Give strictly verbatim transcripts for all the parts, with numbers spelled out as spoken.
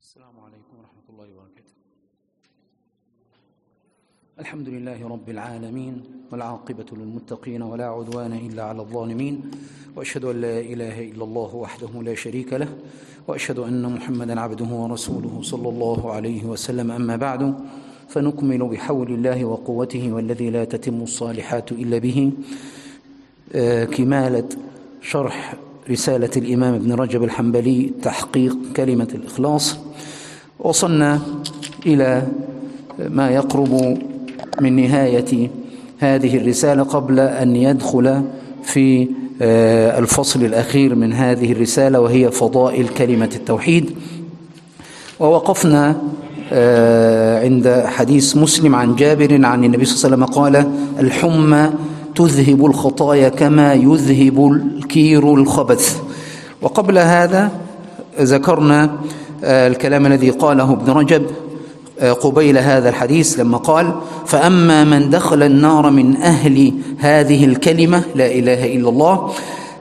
السلام عليكم ورحمة الله وبركاته. الحمد لله رب العالمين، والعاقبة للمتقين، ولا عدوان إلا على الظالمين، وأشهد أن لا إله إلا الله وحده لا شريك له، وأشهد أن محمدا عبده ورسوله صلى الله عليه وسلم. أما بعد، فنكمل بحول الله وقوته والذي لا تتم الصالحات إلا به كمالة شرح رسالة الإمام ابن رجب الحنبلي تحقيق كلمة الإخلاص. وصلنا إلى ما يقرب من نهاية هذه الرسالة قبل أن يدخل في الفصل الأخير من هذه الرسالة، وهي فضائل كلمة التوحيد. ووقفنا عند حديث مسلم عن جابر عن النبي صلى الله عليه وسلم قال: الحمى تذهب الخطايا كما يذهب الكير الخبث. وقبل هذا ذكرنا الكلام الذي قاله ابن رجب قبيل هذا الحديث لما قال: فأما من دخل النار من أهل هذه الكلمة لا إله إلا الله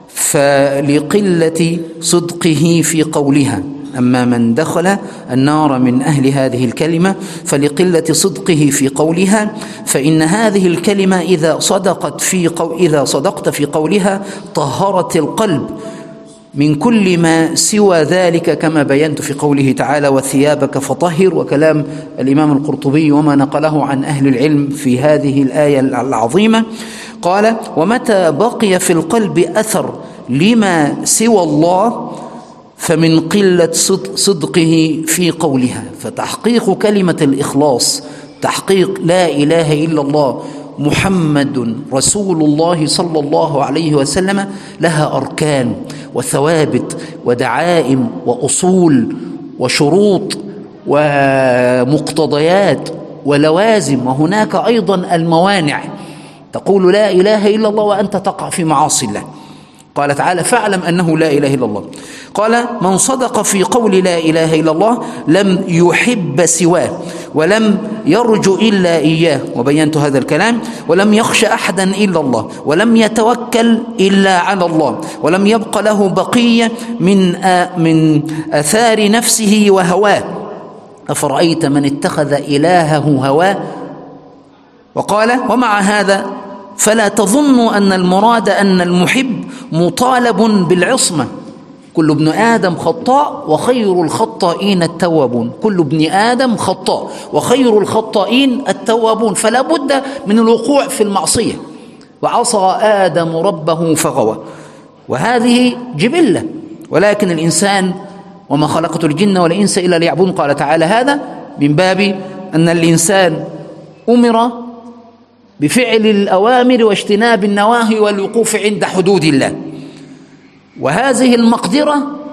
فلقلة صدقه في قولها. أما من دخل النار من أهل هذه الكلمة فلقلة صدقه في قولها، فإن هذه الكلمة إذا صدقت في قو... إذا صدقت في قولها طهرت القلب من كل ما سوى ذلك، كما بينت في قوله تعالى: وثيابك فطهر. وكلام الإمام القرطبي وما نقله عن أهل العلم في هذه الآية العظيمة قال: ومتى بقي في القلب أثر لما سوى الله فمن قلة صدقه في قولها. فتحقيق كلمة الإخلاص، تحقيق لا إله إلا الله محمد رسول الله صلى الله عليه وسلم، لها أركان وثوابت ودعائم وأصول وشروط ومقتضيات ولوازم، وهناك أيضا الموانع. تقول لا إله إلا الله وأنت تقع في معاصي الله. قال تعالى: فاعلم أنه لا إله إلا الله. قال: من صدق في قول لا إله إلا الله لم يحب سواه ولم يرجو إلا إياه، وبينت هذا الكلام، ولم يخش أحدا إلا الله، ولم يتوكل إلا على الله، ولم يبق له بقية من من أثار نفسه وهواه. أفرأيت من اتخذ إلهه هواه. وقال: ومع هذا فلا تظنوا أن المراد أن المحب مطالب بالعصمة. كل ابن آدم خطاء وخير الخطائين التوابون. كل ابن آدم خطاء وخير الخطائين التوابون، فلا بد من الوقوع في المعصية. وعصى آدم ربه فغوى، وهذه جبلة. ولكن الإنسان: وما خلقت الجن والإنس إلا ليعبدون. قال تعالى هذا من باب أن الإنسان أمر بفعل الأوامر واجتناب النواهي والوقوف عند حدود الله. وهذه المقدرة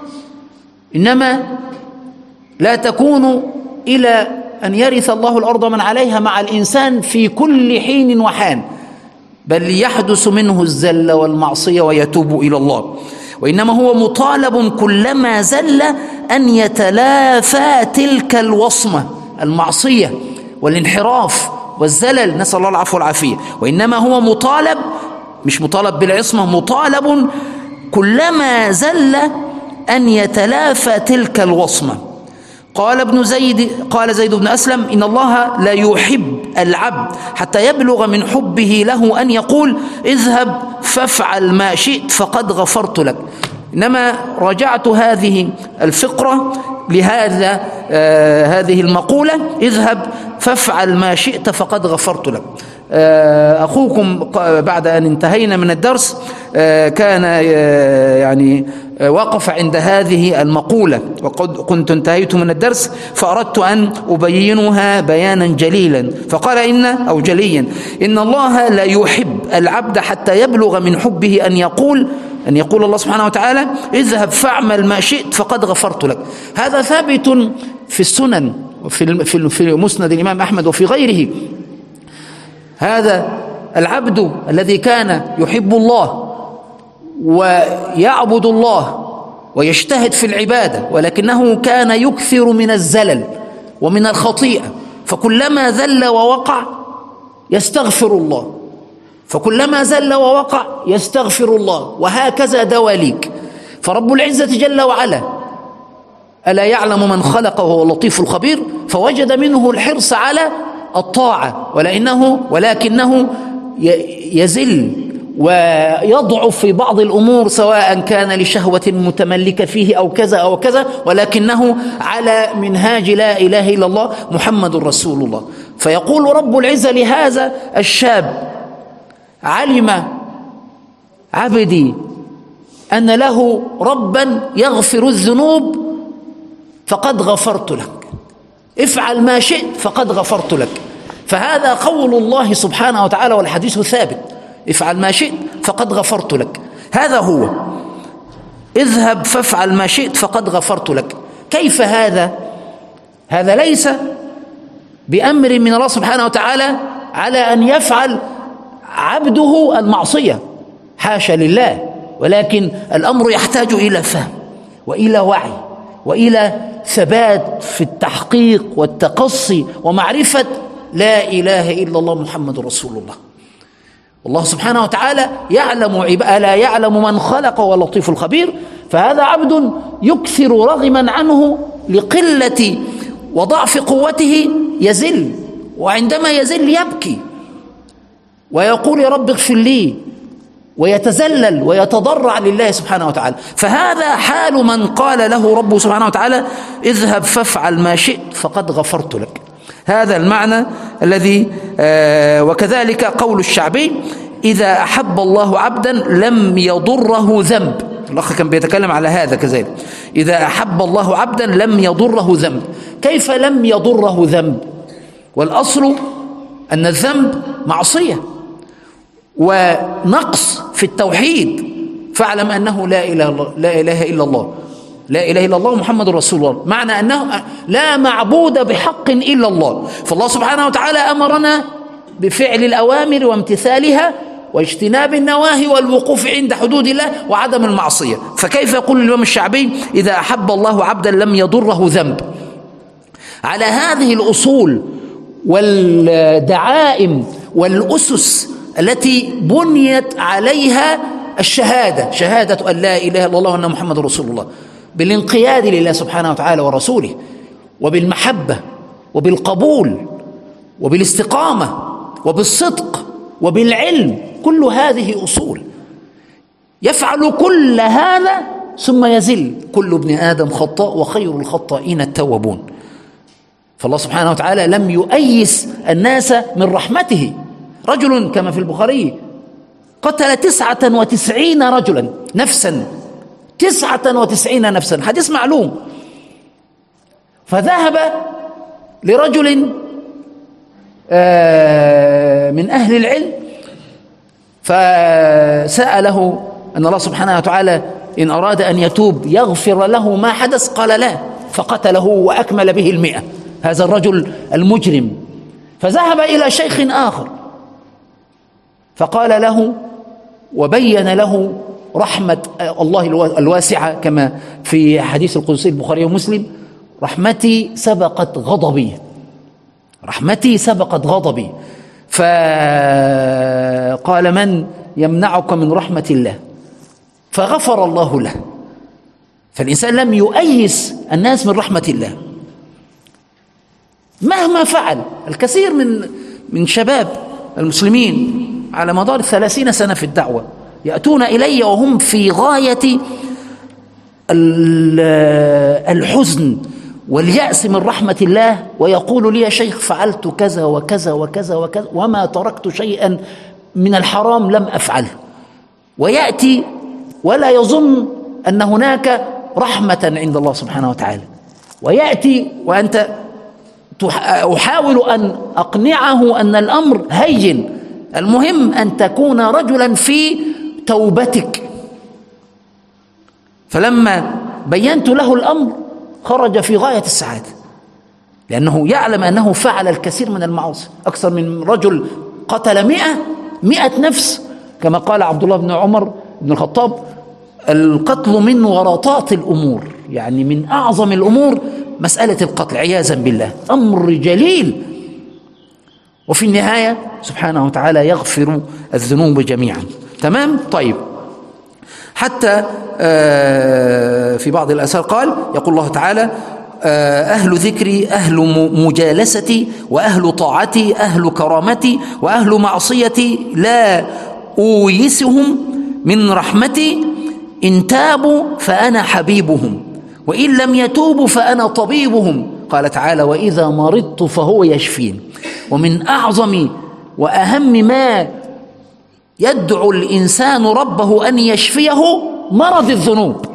إنما لا تكون إلى أن يرث الله الأرض من عليها مع الإنسان في كل حين وحان، بل يحدث منه الزل والمعصية ويتوب إلى الله. وإنما هو مطالب كلما زل أن يتلافى تلك الوصمة، المعصية والانحراف والزلل، نسأل الله العفو والعافية. وإنما هو مطالب، مش مطالب بالعصمة، مطالب كلما زل أن يتلافى تلك الوصمة. قال ابن زيد قال زيد بن أسلم: إن الله لا يحب العبد حتى يبلغ من حبه له أن يقول: اذهب فافعل ما شئت فقد غفرت لك. إنما رجعت هذه الفقرة لهذا آه هذه المقولة: اذهب فافعل ما شئت فقد غفرت لك. آه أخوكم بعد أن انتهينا من الدرس آه كان آه يعني آه وقف عند هذه المقولة، وقد كنت انتهيت من الدرس فأردت أن أبينها بيانا جليلا. فقال إن أو جليا إن الله لا يحب العبد حتى يبلغ من حبه أن يقول أن يقول الله سبحانه وتعالى: اذهب فاعمل ما شئت فقد غفرت لك. هذا ثابت في السنن وفي في مسند الإمام أحمد وفي غيره. هذا العبد الذي كان يحب الله ويعبد الله ويجتهد في العبادة، ولكنه كان يكثر من الزلل ومن الخطيئة، فكلما ذل ووقع يستغفر الله، فكلما زل ووقع يستغفر الله، وهكذا دواليك. فرب العزة جل وعلا ألا يعلم من خلق وهو اللطيف الخبير، فوجد منه الحرص على الطاعة، ولكنه ولكنه يزل ويضعف في بعض الأمور، سواء كان لشهوة متملكة فيه أو كذا أو كذا، ولكنه على منهاج لا إله إلا الله محمد رسول الله. فيقول رب العزة لهذا الشاب: علم عبدي أن له ربا يغفر الذنوب فقد غفرت لك، افعل ما شئت فقد غفرت لك. فهذا قول الله سبحانه وتعالى، والحديث ثابت: افعل ما شئت فقد غفرت لك. هذا هو، اذهب فافعل ما شئت فقد غفرت لك. كيف هذا؟ هذا ليس بأمر من الله سبحانه وتعالى على أن يفعل عبده المعصية، حاشا لله، ولكن الأمر يحتاج إلى فهم وإلى وعي وإلى ثبات في التحقيق والتقصي ومعرفة لا إله إلا الله محمد رسول الله. والله سبحانه وتعالى يعلم عباده، لا يعلم من خلق وهو اللطيف الخبير. فهذا عبد يكثر رغما عنه لقلة وضعف قوته يزل، وعندما يزل يبكي ويقول: يا رب اغفر لي، ويتذلل ويتضرع لله سبحانه وتعالى. فهذا حال من قال له ربه سبحانه وتعالى: اذهب فافعل ما شئت فقد غفرت لك. هذا المعنى الذي آه وكذلك قول الشعبي: إذا أحب الله عبدا لم يضره ذنب. الأخ كان بيتكلم على هذا كذلك: إذا أحب الله عبدا لم يضره ذنب. كيف لم يضره ذنب؟ والأصل أن الذنب معصية ونقص في التوحيد. فاعلم أنه لا إله, لا إله إلا الله، لا إله إلا الله محمد رسول الله، معنى أنه لا معبود بحق إلا الله. فالله سبحانه وتعالى أمرنا بفعل الأوامر وامتثالها واجتناب النواهي والوقوف عند حدود الله وعدم المعصية. فكيف يقول الإمام الشعبي: إذا أحب الله عبدا لم يضره ذنب؟ على هذه الأصول والدعائم والأسس التي بنيت عليها الشهادة، شهادة أن لا إله إلا الله وأن محمد رسول الله، بالانقياد لله سبحانه وتعالى ورسوله، وبالمحبة وبالقبول وبالاستقامة وبالصدق وبالعلم. كل هذه أصول. يفعل كل هذا ثم يزل. كل ابن آدم خطاء وخير الخطائين التوابون. فالله سبحانه وتعالى لم يؤيس الناس من رحمته. رجل كما في البخاري قتل تسعة وتسعين رجلا نفسا، تسعة وتسعين نفسا، حديث معلوم. فذهب لرجل من أهل العلم فسأله أن الله سبحانه وتعالى إن أراد أن يتوب يغفر له ما حدث، قال لا، فقتله وأكمل به المئة، هذا الرجل المجرم. فذهب إلى شيخ آخر فقال له وبين له رحمة الله الواسعة كما في حديث القدسي البخاري ومسلم: رحمتي سبقت غضبي، رحمتي سبقت غضبي. فقال: من يمنعك من رحمة الله؟ فغفر الله له. فالإنسان لم يؤيس الناس من رحمة الله مهما فعل. الكثير من من شباب المسلمين على مدار ثلاثين سنة في الدعوة يأتون إلي وهم في غاية الحزن واليأس من رحمة الله، ويقول لي: يا شيخ فعلت كذا وكذا وكذا وكذا وما تركت شيئا من الحرام لم أفعله. ويأتي ولا يظن أن هناك رحمة عند الله سبحانه وتعالى، ويأتي وأنت أحاول أن أقنعه أن الأمر هين، المهم أن تكون رجلا في توبتك. فلما بينت له الأمر خرج في غاية السعادة، لأنه يعلم أنه فعل الكثير من المعاصي. أكثر من رجل قتل مئة مئة نفس، كما قال عبد الله بن عمر بن الخطاب: القتل من ورطات الأمور، يعني من أعظم الأمور مسألة القتل عياذا بالله، أمر جليل. وفي النهاية سبحانه وتعالى يغفر الذنوب جميعا. تمام؟ طيب، حتى في بعض الآثار قال، يقول الله تعالى: أهل ذكري أهل مجالستي وأهل طاعتي أهل كرامتي وأهل معصيتي لا أويسهم من رحمتي، إن تابوا فأنا حبيبهم وإن لم يتوبوا فأنا طبيبهم. قال تعالى: وإذا مرضت فهو يشفين. ومن أعظم وأهم ما يدعو الإنسان ربه أن يشفيه مرض الذنوب.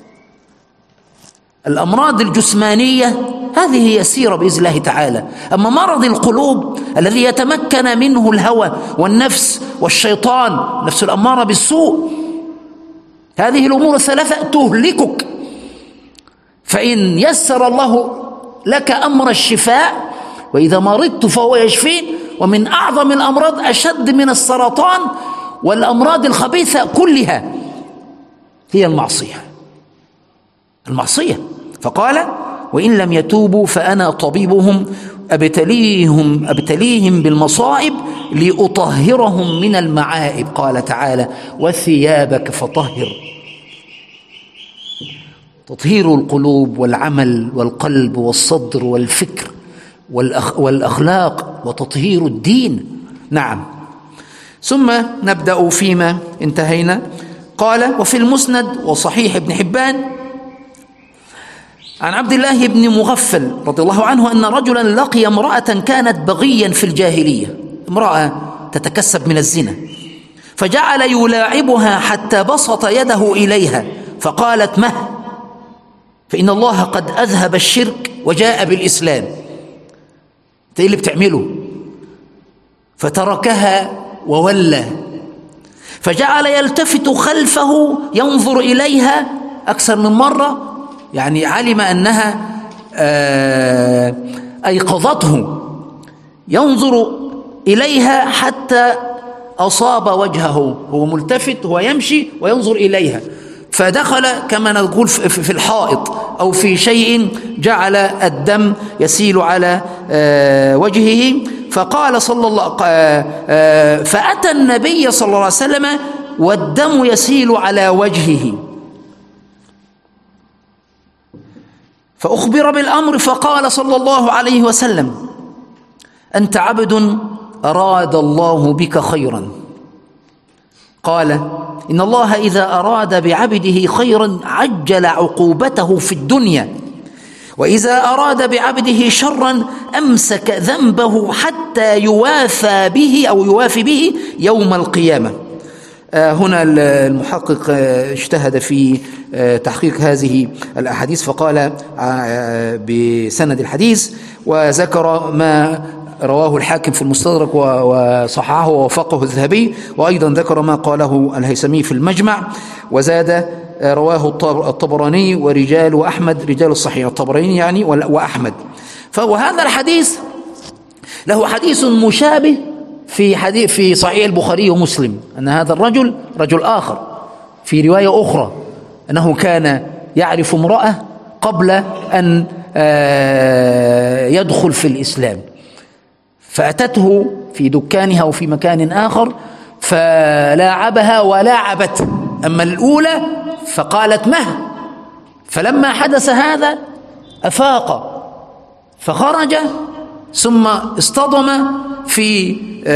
الأمراض الجسمانية هذه يسيرة بإذن الله تعالى، أما مرض القلوب الذي يتمكن منه الهوى والنفس والشيطان، نفس الأمارة بالسوء، هذه الأمور الثلاثة تهلكك. فإن يسر الله لك أمر الشفاء، وإذا مرضت فهو يشفين. ومن أعظم الأمراض أشد من السرطان والأمراض الخبيثة كلها هي المعصية. المعصية. فقال: وإن لم يتوبوا فأنا طبيبهم أبتليهم أبتليهم بالمصائب لأطهرهم من المعائب. قال تعالى: وثيابك فطهر. تطهير القلوب والعمل والقلب والصدر والفكر والأخلاق وتطهير الدين. نعم. ثم نبدأ فيما انتهينا. قال: وفي المسند وصحيح ابن حبان عن عبد الله بن مغفل رضي الله عنه أن رجلا لقي امرأة كانت بغيا في الجاهلية، امرأة تتكسب من الزنا، فجعل يلاعبها حتى بسط يده إليها فقالت: مه، فإن الله قد أذهب الشرك وجاء بالإسلام. إيه اللي بتعمله؟ فتركها وولى، فجعل يلتفت خلفه ينظر إليها أكثر من مرة، يعني علم أنها أيقظته، ينظر إليها حتى أصاب وجهه، هو ملتفت، هو يمشي وينظر إليها، فدخل كما نقول في الحائط أو في شيء جعل الدم يسيل على وجهه. فقال صلى الله فأتى النبي صلى الله عليه وسلم والدم يسيل على وجهه، فأخبر بالأمر فقال صلى الله عليه وسلم: أنت عبد أراد الله بك خيرا. قال: إن الله إذا أراد بعبده خيرا عجل عقوبته في الدنيا، وإذا أراد بعبده شرا أمسك ذنبه حتى يوافى به أو يوافي به يوم القيامة. آه هنا المحقق آه اجتهد في آه تحقيق هذه الأحاديث، فقال آه بسند الحديث، وذكر ما رواه الحاكم في المستدرك وصححه ووافقه الذهبي، وأيضا ذكر ما قاله الهيثمي في المجمع، وزاد رواه الطبراني ورجال أحمد، رجال الصحيح الطبراني يعني وأحمد. فهذا الحديث له حديث مشابه في حديث في صحيح البخاري ومسلم، أن هذا الرجل رجل آخر في رواية أخرى أنه كان يعرف امرأة قبل أن يدخل في الإسلام، فأتته في دكانها أو في مكان آخر فلاعبها ولاعبته، أما الأولى فقالت مه، فلما حدث هذا أفاق فخرج، ثم اصطدم في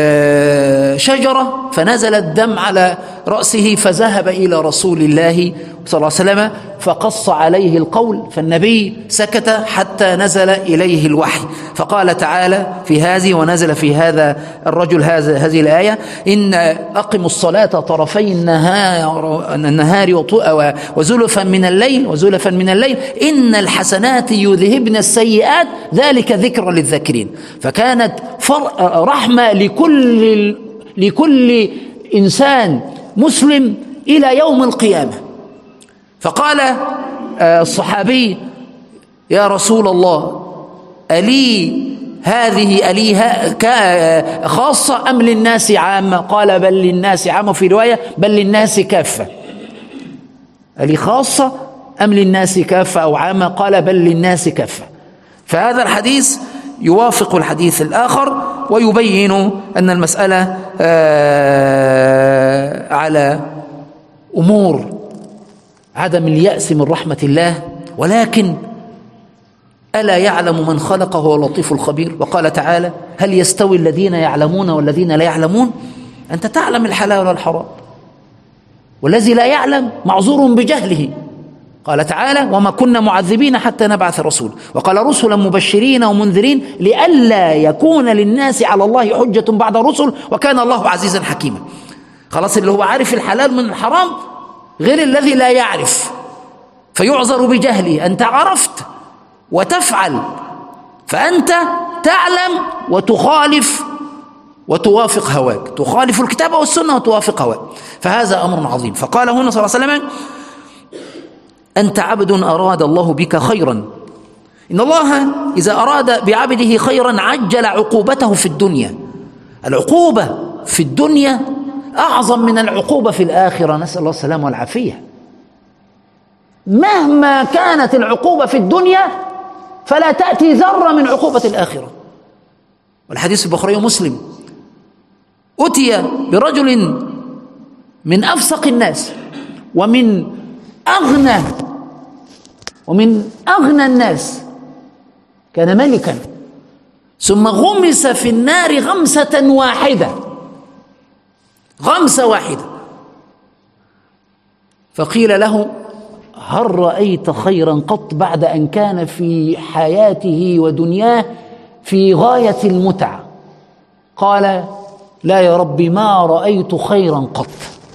شجرة فنزل الدم على رأسه، فذهب إلى رسول الله صلى الله عليه وسلم فقص عليه القول، فالنبي سكت حتى نزل إليه الوحي، فقال تعالى في هذه ونزل في هذا الرجل هذا هذه الآية: إن أقموا الصلاة طرفي النهار, النهار وزلفا من الليل وزلفا من الليل إن الحسنات يذهبن السيئات ذلك ذكر للذاكرين. فكانت رحمة لكل لكل إنسان مسلم إلى يوم القيامة. فقال الصحابي: يا رسول الله، ألي هذه ألي خاصة أم للناس عامة؟ قال: بل للناس عامة، في رواية بل للناس كافة. ألي خاصة أم للناس كافة أو عامة؟ قال: بل للناس كافة. فهذا الحديث يوافق الحديث الآخر ويبين أن المسألة على أمور عدم اليأس من رحمة الله، ولكن ألا يعلم من خلق هو اللطيف الخبير. وقال تعالى: هل يستوي الذين يعلمون والذين لا يعلمون؟ أنت تعلم الحلال والحرام، والذي لا يعلم معذور بجهله. قال تعالى: وما كنا معذبين حتى نبعث رسول. وقال: رسلا مبشرين ومنذرين لئلا يكون للناس على الله حجة بعد الرسل وكان الله عزيزا حكيما. خلاص، اللي هو عارف الحلال من الحرام غير الذي لا يعرف فيعذر بجهله. أنت عرفت وتفعل، فأنت تعلم وتخالف وتوافق هواك، تخالف الكتاب والسنة وتوافق هواك، فهذا أمر عظيم. فقال هنا صلى الله عليه وسلم: أنت عبد أراد الله بك خيرا. إن الله إذا أراد بعبده خيرا عجل عقوبته في الدنيا. العقوبة في الدنيا أعظم من العقوبة في الآخرة، نسأل الله السلامة والعافية. مهما كانت العقوبة في الدنيا فلا تأتي ذرة من عقوبة الآخرة. والحديث البخاري ومسلم: أتي برجل من أفسق الناس ومن أغنى ومن أغنى الناس، كان ملكا، ثم غمس في النار غمسة واحدة، غمسة واحدة، فقيل له: هل رأيت خيرا قط بعد أن كان في حياته ودنياه في غاية المتع؟ قال: لا يا ربي، ما رأيت خيرا قط.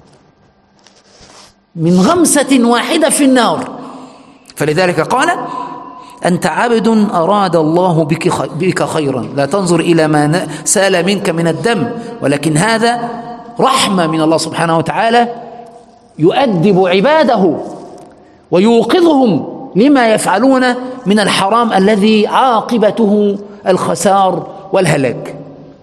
من غمسة واحدة في النار. فلذلك قال: أنت عبد أراد الله بك خيرا، لا تنظر إلى ما سال منك من الدم، ولكن هذا رحمة من الله سبحانه وتعالى، يؤدب عباده ويوقظهم لما يفعلون من الحرام الذي عاقبته الخسار والهلاك.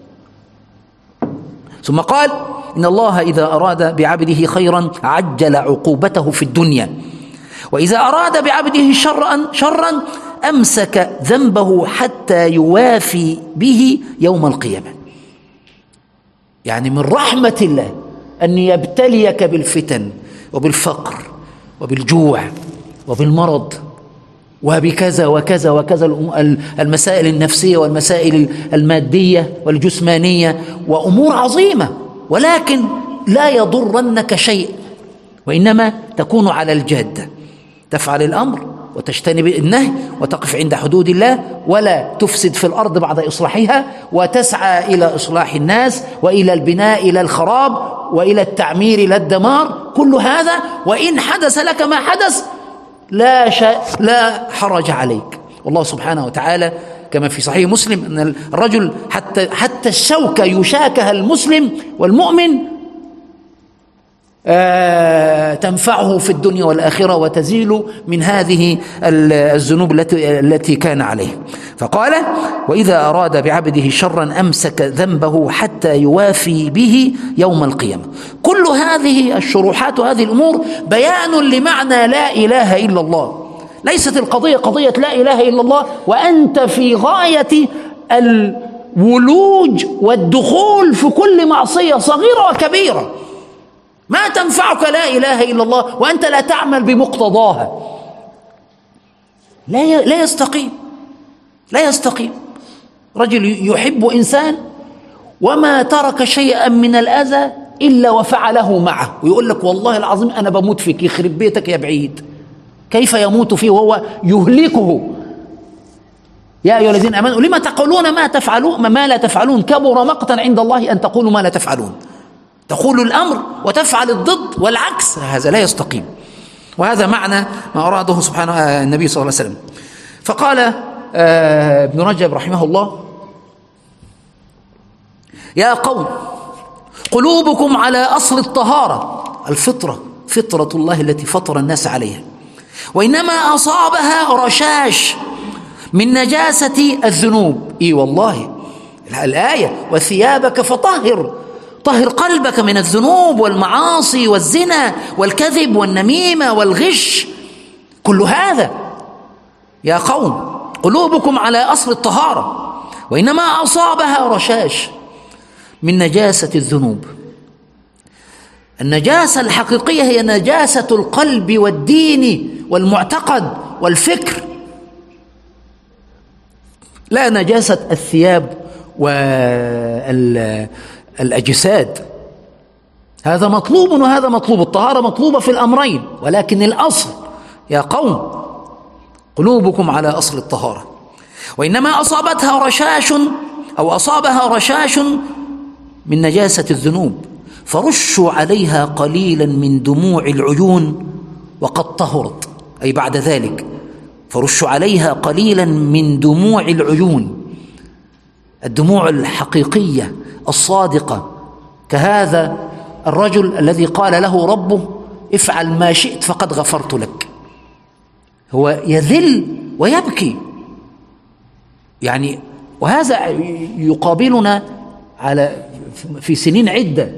ثم قال: إن الله إذا أراد بعبده خيرا عجل عقوبته في الدنيا، وإذا أراد بعبده شرا شرا أمسك ذنبه حتى يوافي به يوم القيامة. يعني من رحمة الله أن يبتليك بالفتن وبالفقر وبالجوع وبالمرض وبكذا وكذا وكذا، المسائل النفسية والمسائل المادية والجسمانية وأمور عظيمة، ولكن لا يضرنك شيء، وإنما تكون على الجادة، تفعل الأمر وتجتنب النهي وتقف عند حدود الله، ولا تفسد في الأرض بعد إصلاحها، وتسعى إلى إصلاح الناس وإلى البناء إلى الخراب وإلى التعمير إلى الدمار. كل هذا وإن حدث لك ما حدث لا شيء لا حرج عليك. والله سبحانه وتعالى كما في صحيح مسلم أن الرجل حتى حتى الشوكة يشاكها المسلم والمؤمن آه تنفعه في الدنيا والآخرة وتزيل من هذه الذنوب التي التي كان عليه. فقال: وإذا أراد بعبده شرا أمسك ذنبه حتى يوافي به يوم القيامة. كل هذه الشروحات وهذه الأمور بيان لمعنى لا إله إلا الله. ليست القضية قضية لا إله إلا الله وأنت في غاية الولوج والدخول في كل معصية صغيرة وكبيرة. ما تنفعك لا إله إلا الله وأنت لا تعمل بمقتضاها. لا لا يستقيم، لا يستقيم. رجل يحب إنسان وما ترك شيئا من الأذى إلا وفعله معه، ويقول لك والله العظيم أنا بموت فيك، يخرب بيتك يا بعيد. كيف يموت فيه وهو يهلكه؟ يا أيها الذين آمنوا لما تقولون ما تفعلون ما لا تفعلون كبر مقتا عند الله أن تقولوا ما لا تفعلون. تقول الأمر وتفعل الضد والعكس، هذا لا يستقيم. وهذا معنى ما أراده سبحانه النبي صلى الله عليه وسلم. فقال ابن رجب رحمه الله: يا قوم قلوبكم على أصل الطهارة، الفطرة، فطرة الله التي فطر الناس عليها، وإنما أصابها رشاش من نجاسة الذنوب. إي والله الآية: وثيابك فطهر، طهر قلبك من الذنوب والمعاصي والزنا والكذب والنميمة والغش، كل هذا. يا قوم قلوبكم على أصل الطهارة وإنما أصابها رشاش من نجاسة الذنوب. النجاسة الحقيقية هي نجاسة القلب والدين والمعتقد والفكر، لا نجاسة الثياب والأجساد. هذا مطلوب وهذا مطلوب، الطهارة مطلوبة في الأمرين، ولكن الأصل يا قوم قلوبكم على أصل الطهارة. وإنما أصابتها رشاش أو أصابها رشاش من نجاسة الذنوب، فرشوا عليها قليلا من دموع العيون وقد طهرت، أي بعد ذلك فرشوا عليها قليلا من دموع العيون، الدموع الحقيقية الصادقة، كهذا الرجل الذي قال له ربه افعل ما شئت فقد غفرت لك. هو يذل ويبكي يعني، وهذا يقابلنا على في سنين عدة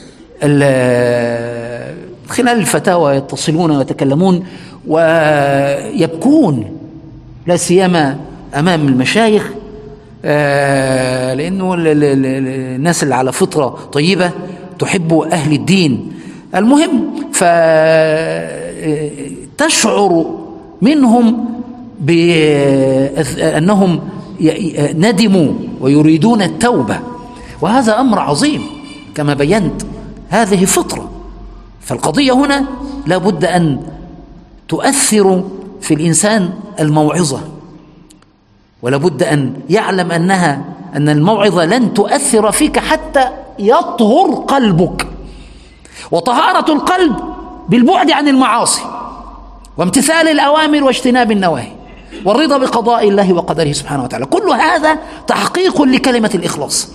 خلال الفتاوى، يتصلون ويتكلمون ويبكون، لا سيما أمام المشايخ، لأنه الناس اللي على فطرة طيبة تحب أهل الدين. المهم فتشعر منهم بأنهم ندموا ويريدون التوبة، وهذا أمر عظيم كما بينت، هذه فطرة. فالقضية هنا لا بد أن تؤثر في الإنسان الموعظة، ولا بد أن يعلم أنها أن الموعظة لن تؤثر فيك حتى يطهر قلبك. وطهارة القلب بالبعد عن المعاصي وامتثال الأوامر واجتناب النواهي والرضا بقضاء الله وقدره سبحانه وتعالى، كل هذا تحقيق لكلمة الإخلاص.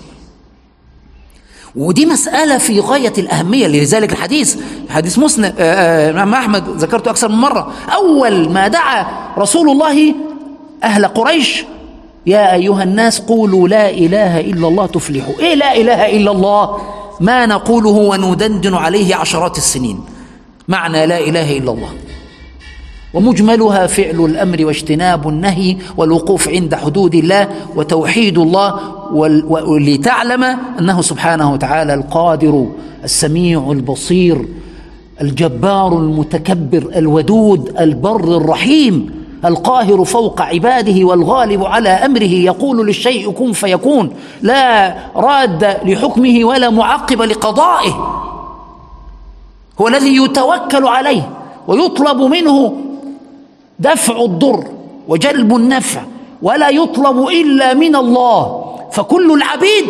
ودي مسألة في غاية الأهمية، لذلك الحديث حديث مسلم الإمام أحمد ذكرته أكثر من مرة، أول ما دعا رسول الله أهل قريش يا أيها الناس قولوا لا إله إلا الله تفلحوا. إيه لا إله إلا الله؟ ما نقوله وندندن عليه عشرات السنين، معنى لا إله إلا الله، ومجملها فعل الأمر واجتناب النهي والوقوف عند حدود الله وتوحيد الله، ولتعلم أنه سبحانه وتعالى القادر السميع البصير الجبار المتكبر الودود البر الرحيم القاهر فوق عباده والغالب على أمره، يقول للشيء كن فيكون، لا راد لحكمه ولا معقب لقضائه، هو الذي يتوكل عليه ويطلب منه دفع الضر وجلب النفع، ولا يطلب إلا من الله. فكل العبيد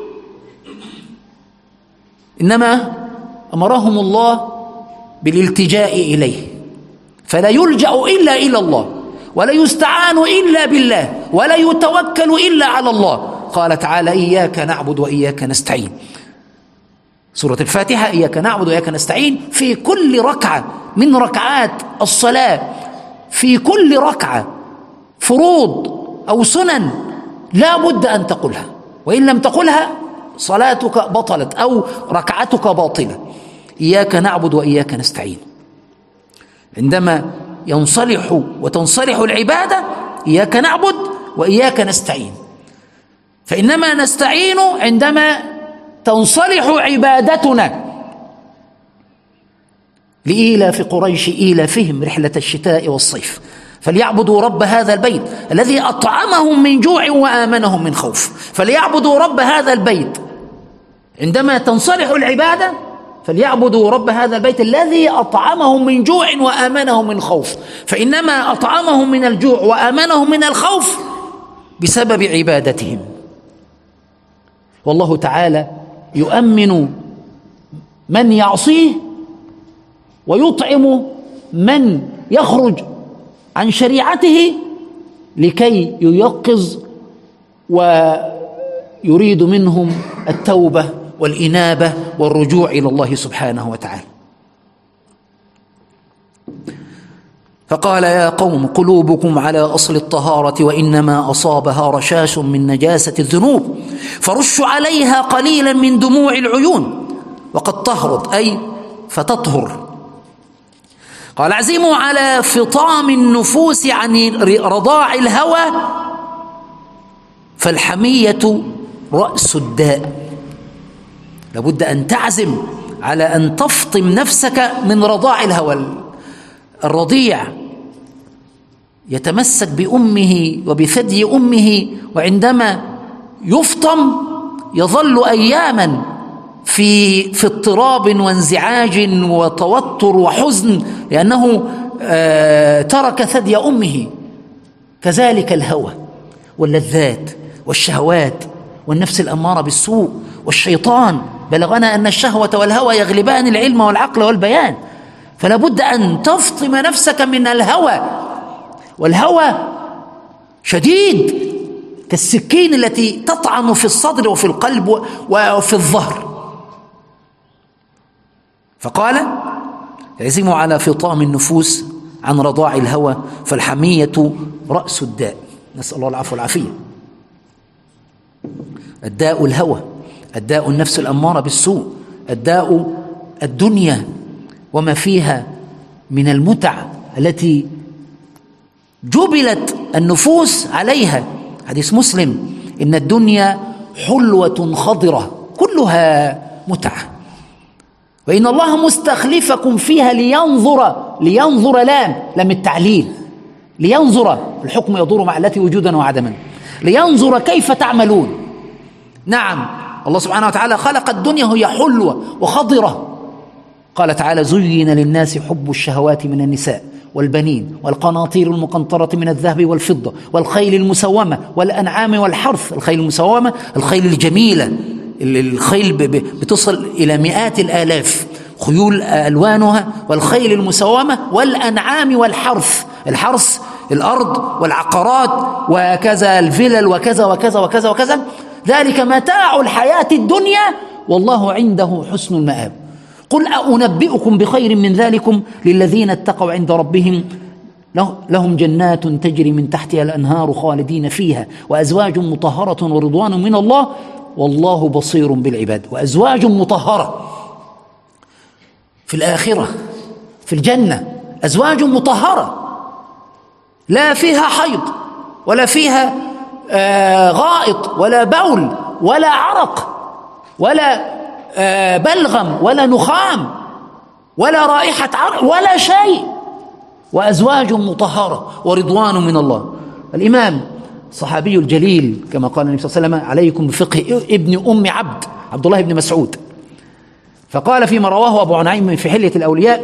إنما أمرهم الله بالالتجاء إليه، فلا يلجأ إلا إلى الله، ولا يستعان إلا بالله، ولا يتوكل إلا على الله. قال تعالى إياك نعبد وإياك نستعين، سورة الفاتحة، إياك نعبد وإياك نستعين في كل ركعة من ركعات الصلاة، في كل ركعة فروض أو سنن لا بد أن تقولها، وإن لم تقولها صلاتك بطلت أو ركعتك باطلة. إياك نعبد وإياك نستعين، عندما ينصلح وتنصلح العبادة إياك نعبد وإياك نستعين، فإنما نستعين عندما تنصلح عبادتنا. لإيلاف قريش إيلافهم رحلة الشتاء والصيف فليعبدوا رب هذا البيت الذي أطعمهم من جوع وآمنهم من خوف. فليعبدوا رب هذا البيت، عندما تنصلح العبادة فليعبدوا رب هذا البيت الذي أطعمهم من جوع وآمنهم من خوف، فإنما أطعمهم من الجوع وآمنهم من الخوف بسبب عبادتهم. والله تعالى يؤمن من يعصيه ويطعم من يخرج عن شريعته لكي ييقظ ويريد منهم التوبة والإنابة والرجوع إلى الله سبحانه وتعالى. فقال يا قوم قلوبكم على أصل الطهارة وإنما أصابها رشاش من نجاسة الذنوب فرشوا عليها قليلا من دموع العيون وقد طهرت، أي فتطهر. قال عزموا على فطام النفوس عن رضاع الهوى فالحمية رأس الداء. لابد أن تعزم على أن تفطم نفسك من رضاع الهوى. الرضيع يتمسك بأمه وبثدي أمه، وعندما يفطم يظل أياما في في اضطراب وانزعاج وتوتر وحزن، لأنه آه ترك ثدي أمه. كذلك الهوى واللذات والشهوات والنفس الأمارة بالسوء والشيطان. بلغنا أن الشهوة والهوى يغلبان العلم والعقل والبيان، فلا بد أن تفطم نفسك من الهوى. والهوى شديد كالسكين التي تطعن في الصدر وفي القلب وفي الظهر. فقال: يعزم على فطام النفوس عن رضاع الهوى، فالحمية رأس الداء. نسأل الله العفو والعافية. الداء الهوى، الداء النفس الأمارة بالسوء، الداء الدنيا وما فيها من المتع التي جبلت النفوس عليها. حديث مسلم: إن الدنيا حلوة خضرة كلها متعة، وإن الله مستخلفكم فيها لينظر. لينظر لام لم التعليل، لينظر، الحكم يدور مع التي وجودا وعدما، لينظر كيف تعملون. نعم، الله سبحانه وتعالى خلق الدنيا وهي حلوة وخضرة. قال تعالى: زين للناس حب الشهوات من النساء والبنين والقناطير المقنطرة من الذهب والفضة والخيل المسومة والأنعام والحرث. الخيل المسومة الخيل الجميلة، الخيل بتصل إلى مئات الآلاف، خيول ألوانها، والخيل المسومة والأنعام والحرث. الحرث الأرض والعقارات، وكذا الفلل وكذا وكذا وكذا وكذا. ذلك متاع الحياة الدنيا والله عنده حسن المآب. قل أنبئكم بخير من ذلكم للذين اتقوا عند ربهم لهم جنات تجري من تحتها الأنهار خالدين فيها وأزواج مطهرة ورضوان من الله والله بصير بالعباد. وأزواج مطهرة في الآخرة في الجنة، أزواج مطهرة لا فيها حيض ولا فيها آه غائط ولا بول ولا عرق ولا آه بلغم ولا نخام ولا رائحة عرق ولا شيء. وأزواج مطهرة ورضوان من الله. الإمام الصحابي الجليل كما قال النبي صلى الله عليه وسلم: عليكم بفقه ابن أم عبد، عبد الله بن مسعود. فقال فيما رواه أبو نعيم في حلية الأولياء: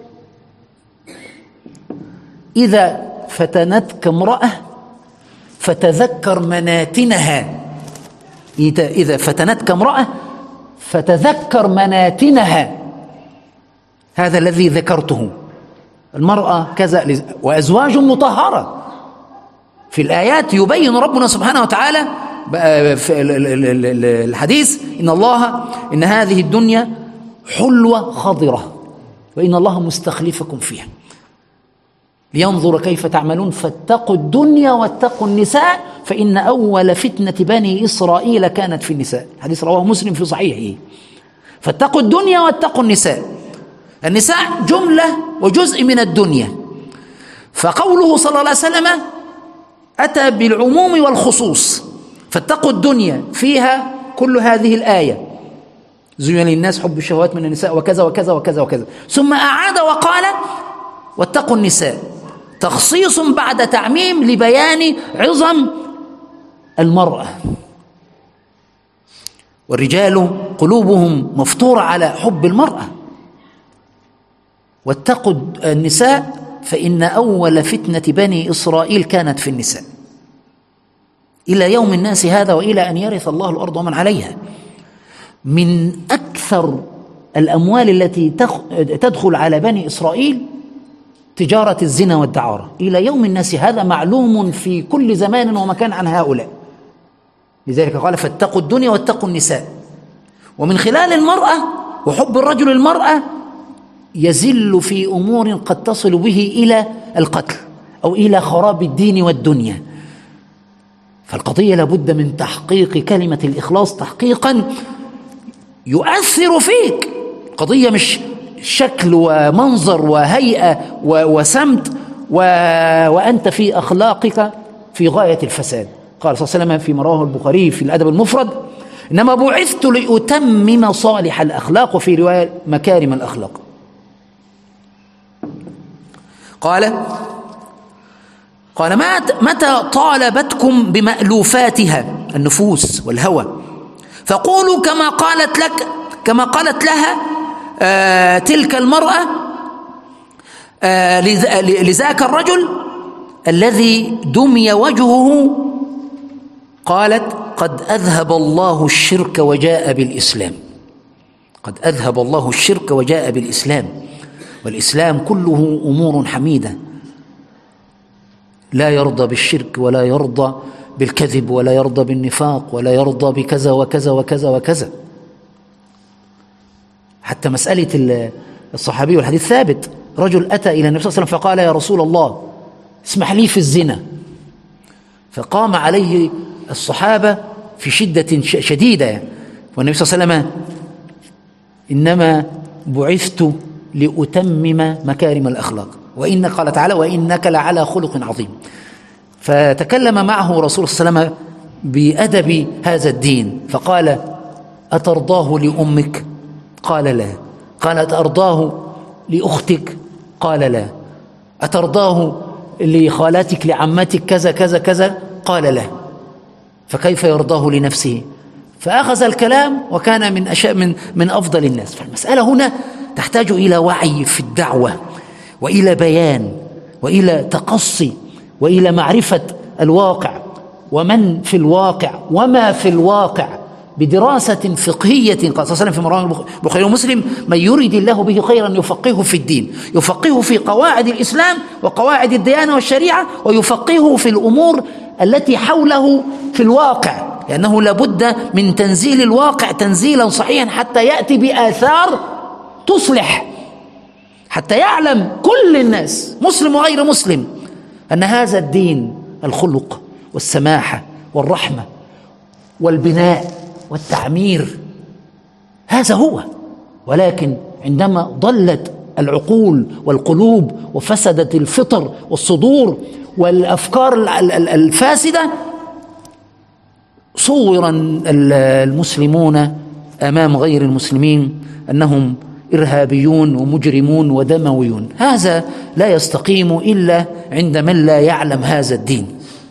إذا فتنتك امرأة فتذكر مناتنها. إذا فتنتك امرأة فتذكر مناتنها. هذا الذي ذكرته، المرأة كذا. وأزواج مطهرة في الآيات يبين ربنا سبحانه وتعالى في الحديث: إن الله إن هذه الدنيا حلوة خضرة وإن الله مستخلفكم فيها لينظر كيف تعملون فاتقوا الدنيا واتقوا النساء فإن أول فتنة بني إسرائيل كانت في النساء. حديث رواه مسلم في صحيحه. فاتقوا الدنيا واتقوا النساء. النساء جملة وجزء من الدنيا، فقوله صلى الله عليه وسلم أتى بالعموم والخصوص. فاتقوا الدنيا فيها كل هذه الآية: زين للناس حب الشهوات من النساء وكذا وكذا وكذا وكذا. ثم أعاد وقال واتقوا النساء، تخصيص بعد تعميم لبيان عظم المرأة. والرجال قلوبهم مفطورة على حب المرأة. واتقوا النساء فإن أول فتنة بني إسرائيل كانت في النساء إلى يوم الناس هذا وإلى أن يرث الله الأرض ومن عليها. من أكثر الأموال التي تدخل على بني إسرائيل تجارة الزنا والدعارة إلى يوم الناس هذا، معلوم في كل زمان ومكان عن هؤلاء. لذلك قال فاتقوا الدنيا واتقوا النساء. ومن خلال المرأة وحب الرجل المرأة يزل في أمور قد تصل به إلى القتل أو إلى خراب الدين والدنيا. فالقضية لابد من تحقيق كلمة الإخلاص تحقيقا يؤثر فيك. قضية مش شكل ومنظر وهيئة وسمت وأنت في أخلاقك في غاية الفساد. قال صلى الله عليه وسلم فيما رواه البخاري في الأدب المفرد: إنما بعثت لأتمم صالح الأخلاق، وفي رواية مكارم الأخلاق. قال قال متى طالبتكم بمألوفاتها النفوس والهوى فقولوا كما قالت لك كما قالت لها آه تلك المرأة آه لذاك الرجل الذي دمي وجهه، قالت قد أذهب الله الشرك وجاء بالإسلام. قد أذهب الله الشرك وجاء بالإسلام، والإسلام كله أمور حميدة، لا يرضى بالشرك ولا يرضى بالكذب ولا يرضى بالنفاق ولا يرضى بكذا وكذا وكذا وكذا. حتى مسألة الصحابي والحديث ثابت، رجل أتى إلى النبي صلى الله عليه وسلم فقال: يا رسول الله اسمح لي في الزنا. فقام عليه الصحابة في شدة شديدة، والنبي صلى الله عليه وسلم: إنما بعثت لأتمم مكارم الأخلاق، وإن قال تعالى: وإنك لعلى خلق عظيم. فتكلم معه رسول الله صلى الله عليه وسلم بأدب هذا الدين فقال: أترضاه لأمك؟ قال: لا. قال: أترضاه لأختك؟ قال: لا. أترضاه لخالاتك لعمتك كذا كذا كذا؟ قال: لا. فكيف يرضاه لنفسه؟ فأخذ الكلام وكان من أشياء من من أفضل الناس. فالمسألة هنا تحتاج إلى وعي في الدعوة، وإلى بيان، وإلى تقصي، وإلى معرفة الواقع ومن في الواقع وما في الواقع بدراسة فقهية. قال صلى الله عليه وسلم في رواه البخاري ومسلم: من يريد الله به خيرا يفقهه في الدين، يفقهه في قواعد الإسلام وقواعد الديانة والشريعة، ويفقهه في الأمور التي حوله في الواقع، لأنه لابد من تنزيل الواقع تنزيلا صحيحا حتى يأتي بآثار تصلح، حتى يعلم كل الناس مسلم وغير مسلم أن هذا الدين الخلق والسماحة والرحمة والبناء والتعمير، هذا هو. ولكن عندما ضلت العقول والقلوب وفسدت الفطر والصدور والأفكار الفاسدة، صور المسلمون أمام غير المسلمين أنهم إرهابيون ومجرمون ودمويون. هذا لا يستقيم إلا عند من لا يعلم هذا الدين.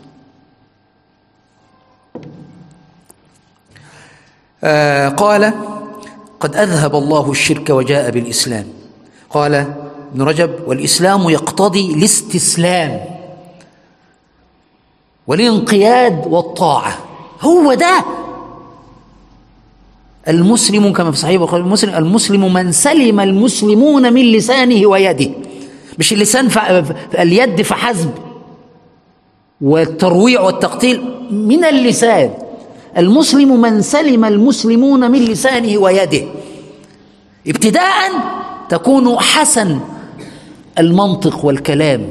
آه قال: قد أذهب الله الشرك وجاء بالإسلام. قال ابن رجب: والإسلام يقتضي الاستسلام والانقياد والطاعة. هو ده المسلم، كما في صحيح البخاري المسلم: المسلم من سلم المسلمون من لسانه ويده. مش اللسان اليد فحسب، والترويع والتقتيل من اللسان. المسلم من سلم المسلمون من لسانه ويده. ابتداء تكون حسن المنطق والكلام،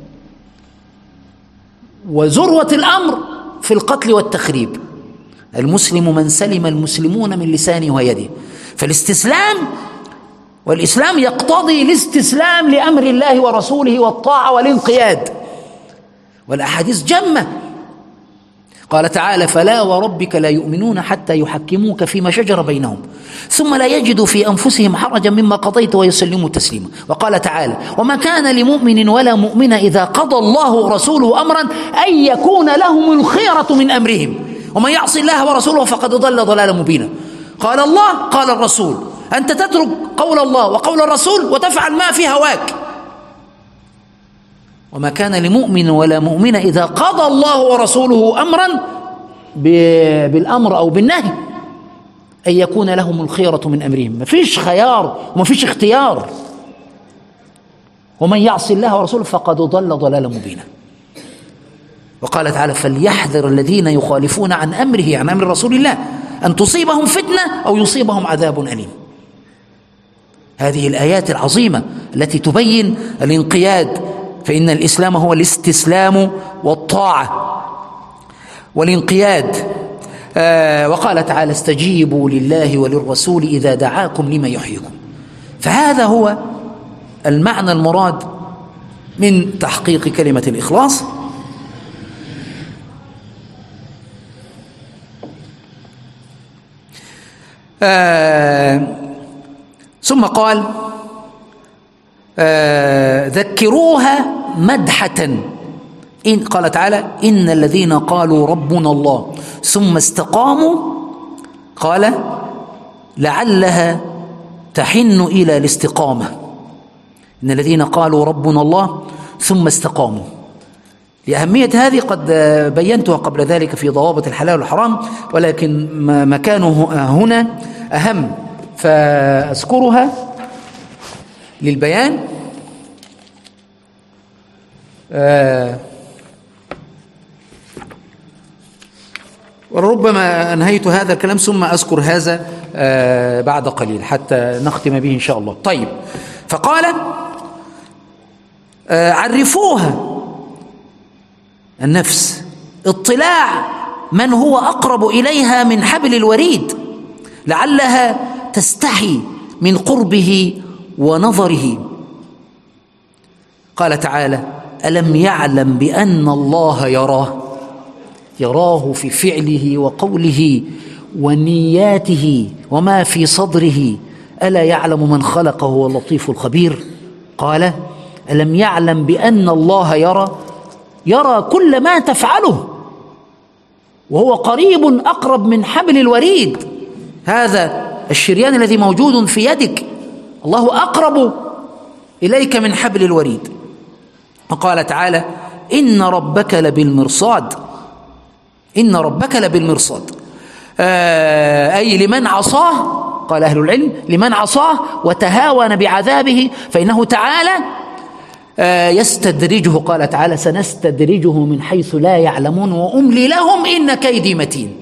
وذروة الأمر في القتل والتخريب. المسلم من سلم المسلمون من لسانه ويده. فالاستسلام والإسلام يقتضي الاستسلام لأمر الله ورسوله والطاعة والانقياد، والأحاديث جمة. قال تعالى: فلا وربك لا يؤمنون حتى يحكموك فيما شجر بينهم ثم لا يجدوا في أنفسهم حرجا مما قضيت ويسلموا تسليما. وقال تعالى: وما كان لمؤمن ولا مؤمنة إذا قضى الله ورسوله أمرا أن يكون لهم الخيرة من أمرهم ومن يعص الله ورسوله فقد ضل ضلالا مبينا. قال الله قال الرسول. أنت تترك قول الله وقول الرسول وتفعل ما في هواك. وما كان لمؤمن ولا مؤمنة إذا قضى الله ورسوله أمرا بالأمر أو بالنهي أن يكون لهم الخيرة من أمرهم. ما فيش خيار وما فيش اختيار. ومن يعص الله ورسوله فقد ضل ضلالا مبينا. وقال تعالى: فليحذر الذين يخالفون عن أمره، عن أمر رسول الله، أن تصيبهم فتنة أو يصيبهم عذاب أليم. هذه الآيات العظيمة التي تبين الانقياد، فإن الإسلام هو الاستسلام والطاعة والانقياد. آه وقال تعالى: استجيبوا لله وللرسول إذا دعاكم لما يحييكم. فهذا هو المعنى المراد من تحقيق كلمة الإخلاص. آه ثم قال آه ذكروها مدحة. إن قال تعالى إن الذين قالوا ربنا الله ثم استقاموا قال لعلها تحن إلى الاستقامة. إن الذين قالوا ربنا الله ثم استقاموا. لأهمية هذه قد بينتها قبل ذلك في ضوابط الحلال والحرام، ولكن مكانه هنا أهم فأذكرها للبيان. آه وربما أنهيت هذا الكلام ثم أذكر هذا آه بعد قليل حتى نختم به إن شاء الله. طيب، فقال آه عرفوها النفس اطلاع من هو أقرب إليها من حبل الوريد لعلها تستحي من قربه ونظره. قال تعالى ألم يعلم بأن الله يراه، يراه في فعله وقوله ونياته وما في صدره، ألا يعلم من خلق هو اللطيف الخبير. قال ألم يعلم بأن الله يرى، يرى كل ما تفعله وهو قريب أقرب من حبل الوريد. هذا الشريان الذي موجود في يدك الله أقرب إليك من حبل الوريد. وقال تعالى إن ربك لبالمرصاد، إن ربك لبالمرصاد آه أي لمن عصاه، قال أهل العلم لمن عصاه وتهاون بعذابه فإنه تعالى آه يستدرجه. قال تعالى سنستدرجه من حيث لا يعلمون وأملي لهم إن كيدي متين.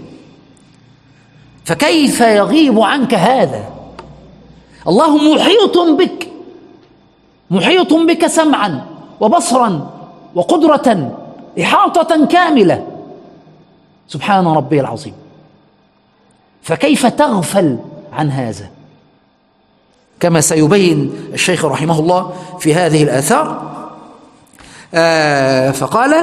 فكيف يغيب عنك هذا؟ الله محيط بك، محيط بك سمعا وبصرا وقدرة إحاطة كاملة، سبحان ربي العظيم. فكيف تغفل عن هذا؟ كما سيبين الشيخ رحمه الله في هذه الآثار. آه فقال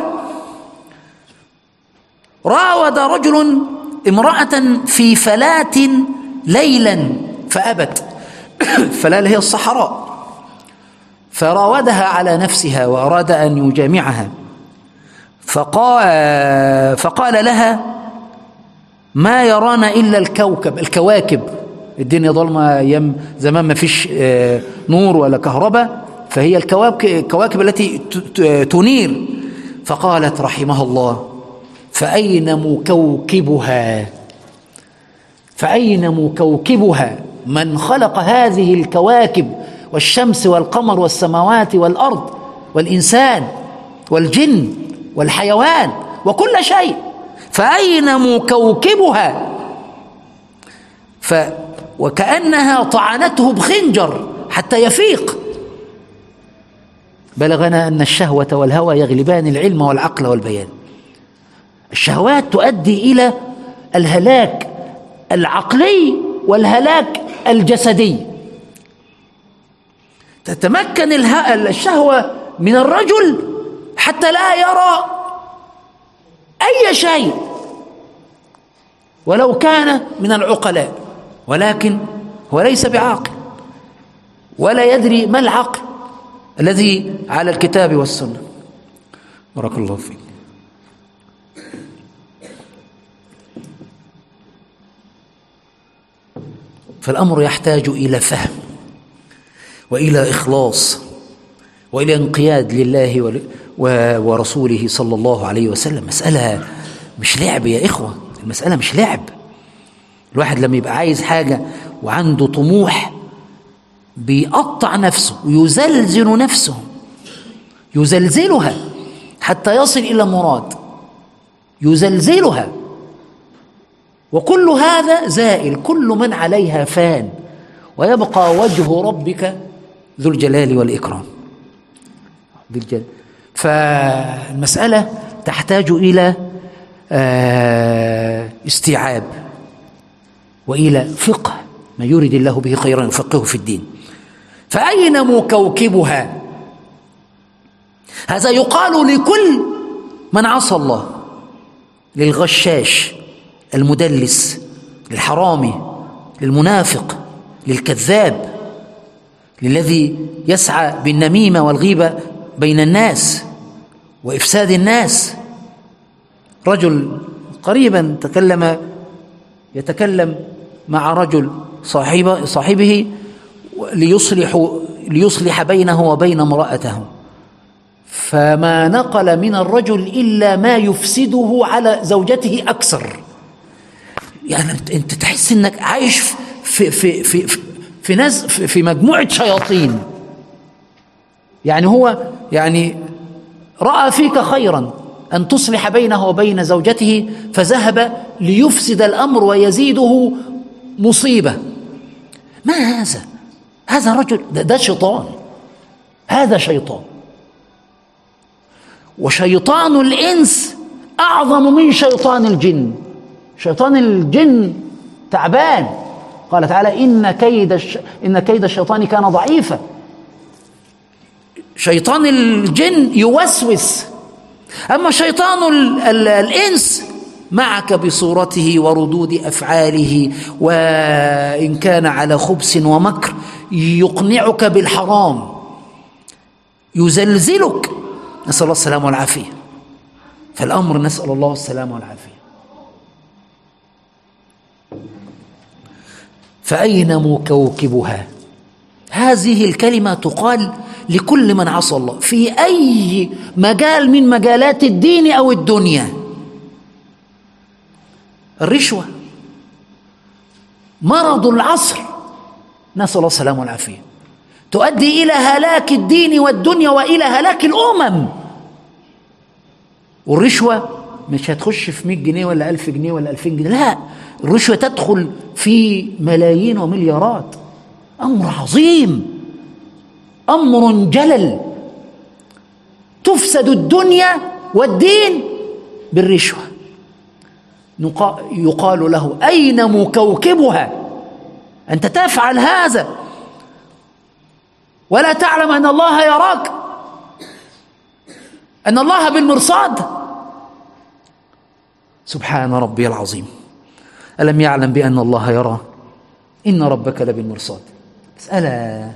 راود رجل امرأة في فلاة ليلا فأبت. فلال هي الصحراء، فراودها على نفسها وأراد أن يجامعها، فقال, فقال لها ما يرانا إلا الكوكب الكواكب، الدنيا ظلمة أيام زمان ما فيش نور ولا كهرباء، فهي الكواكب التي تنير. فقالت رحمه الله فأين مكوكبها، فأين مكوكبها من خلق هذه الكواكب والشمس والقمر والسماوات والأرض والإنسان والجن والحيوان وكل شيء، فأين مكوكبها؟ ف وكأنها طعنته بخنجر حتى يفيق. بلغنا أن الشهوة والهوى يغلبان العلم والعقل والبيان. الشهوات تؤدي إلى الهلاك العقلي والهلاك الجسدي. تتمكن الشهوة من الرجل حتى لا يرى أي شيء ولو كان من العقلاء، ولكن هو ليس بعاقل ولا يدري ما العقل الذي على الكتاب والسنة. بارك الله فيك. فالأمر يحتاج إلى فهم وإلى إخلاص وإلى انقياد لله ورسوله صلى الله عليه وسلم. مسألة مش لعب يا إخوة، المسألة مش لعب. الواحد لما يبقى عايز حاجة وعنده طموح بيقطع نفسه ويزلزل نفسه، يزلزلها حتى يصل إلى مراد، يزلزلها. وكل هذا زائل، كل من عليها فان، ويبقى وجه ربك ذو الجلال والإكرام. فالمسألة تحتاج إلى استيعاب وإلى فقه، ما يريد الله به خيرا يفقهه في الدين. فأين مكوكبها؟ هذا يقال لكل من عصى الله، للغشاش المدلس الحرامي للمنافق، للكذاب، للذي يسعى بالنميمة والغيبة بين الناس وإفساد الناس. رجل قريبا تكلم يتكلم مع رجل صاحب صاحبه ليصلح ليصلح بينه وبين امرأته، فما نقل من الرجل إلا ما يفسده على زوجته أكثر. يعني أنت تحس أنك عايش في في في في, في ناس في, في مجموعة شياطين. يعني هو يعني رأى فيك خيرا أن تصلح بينه وبين زوجته، فذهب ليفسد الأمر ويزيده مصيبة. ما هذا؟ هذا رجل ده, ده شيطان، هذا شيطان. وشيطان الإنس أعظم من شيطان الجن. شيطان الجن تعبان، قال تعالى إن كيد الش... إن كيد الشيطان كان ضعيفا. شيطان الجن يوسوس، أما شيطان ال... ال... الإنس معك بصورته وردود أفعاله، وإن كان على خبث ومكر يقنعك بالحرام، يزلزلك. نسأل الله السلامة والعافية. فالأمر نسأل الله السلامة والعافية. فأين مكوكبها؟ هذه الكلمة تقال لكل من عصى الله في أي مجال من مجالات الدين أو الدنيا. الرشوة مرض العصر، نسأل الله السلامة والعافية، تؤدي إلى هلاك الدين والدنيا وإلى هلاك الأمم. والرشوة مش هتخش في مئة جنيه ولا ألف جنيه ولا ألفين جنيه، لا، الرشوة تدخل في ملايين ومليارات. أمر عظيم، أمر جلل. تفسد الدنيا والدين بالرشوة. يقال له أين مكوكبها؟ أنت تفعل هذا ولا تعلم أن الله يراك، أن الله بالمرصاد. سبحان ربي العظيم. ألم يعلم بأن الله يرى؟ إن ربك لبالمرصاد. مسألة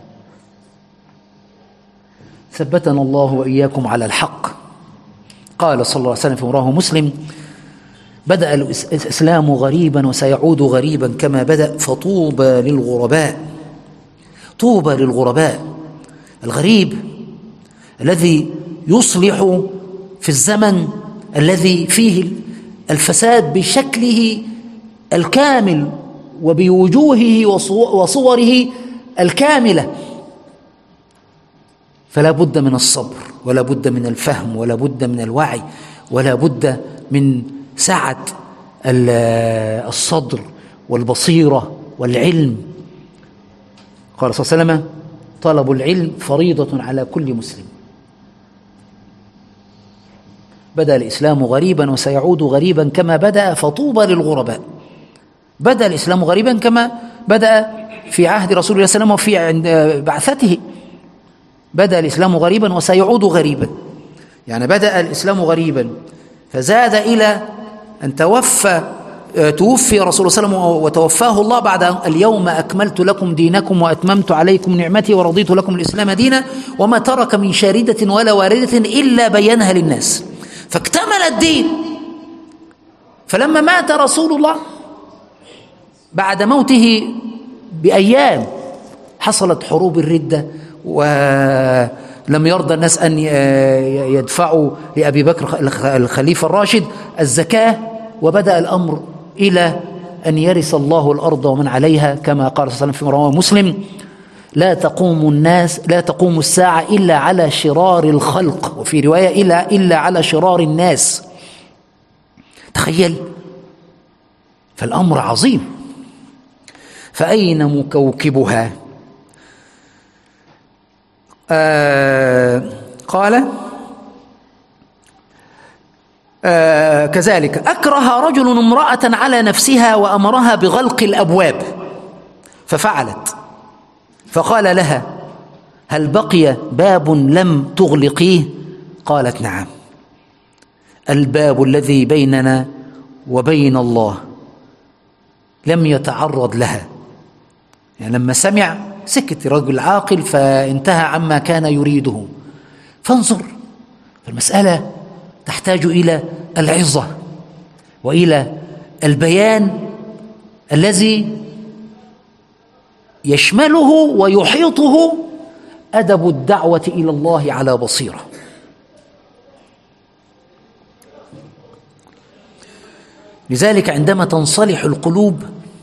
ثبتنا الله وإياكم على الحق. قال صلى الله عليه وسلم في رواه مسلم: بدأ الإسلام غريبا وسيعود غريبا كما بدأ، فطوبى للغرباء. طوبى للغرباء. الغريب الذي يصلح في الزمن الذي فيه الفساد بشكله الكامل وبوجوهه وصوره الكاملة. فلا بد من الصبر، ولا بد من الفهم، ولا بد من الوعي، ولا بد من سعة الصدر والبصيرة والعلم. قال صلى الله عليه وسلم: طلب العلم فريضة على كل مسلم. بدأ الإسلام غريبا وسيعود غريبا كما بدأ، فطوبى للغرباء. بدأ الإسلام غريبا كما بدأ في عهد رسول الله صلى الله عليه وسلم وفي عند بعثته. بدأ الإسلام غريبا وسيعود غريبا، يعني بدأ الإسلام غريبا فزاد إلى أن توفى توفي رسول الله صلى الله عليه وسلم وتوفاه الله بعد اليوم أكملت لكم دينكم وأتممت عليكم نعمتي ورضيت لكم الإسلام دينا، وما ترك من شاردة ولا واردة إلا بينها للناس، فاكتمل الدين. فلما مات رسول الله بعد موته بأيام حصلت حروب الردة، ولم يرضى الناس أن يدفعوا لأبي بكر الخليفة الراشد الزكاة، وبدأ الأمر إلى أن يرث الله الأرض ومن عليها، كما قال صلى الله عليه وسلم في رواه مسلم: لا تقوم الناس لا تقوم الساعة إلا على شرار الخلق، وفي رواية إلا إلا على شرار الناس. تخيل، فالأمر عظيم. فأين مكوكبها؟ آه قال آه كذلك أكره رجل امرأة على نفسها وأمرها بغلق الأبواب ففعلت، فقال لها: هل بقي باب لم تغلقيه؟ قالت: نعم، الباب الذي بيننا وبين الله لم يتعرض لها، يعني لما سمع سكت، رجل عاقل فانتهى عما كان يريده. فانظر، المسألة تحتاج إلى العظة وإلى البيان الذي يشمله ويحيطه أدب الدعوة إلى الله على بصيرة. لذلك عندما تنصلح القلوب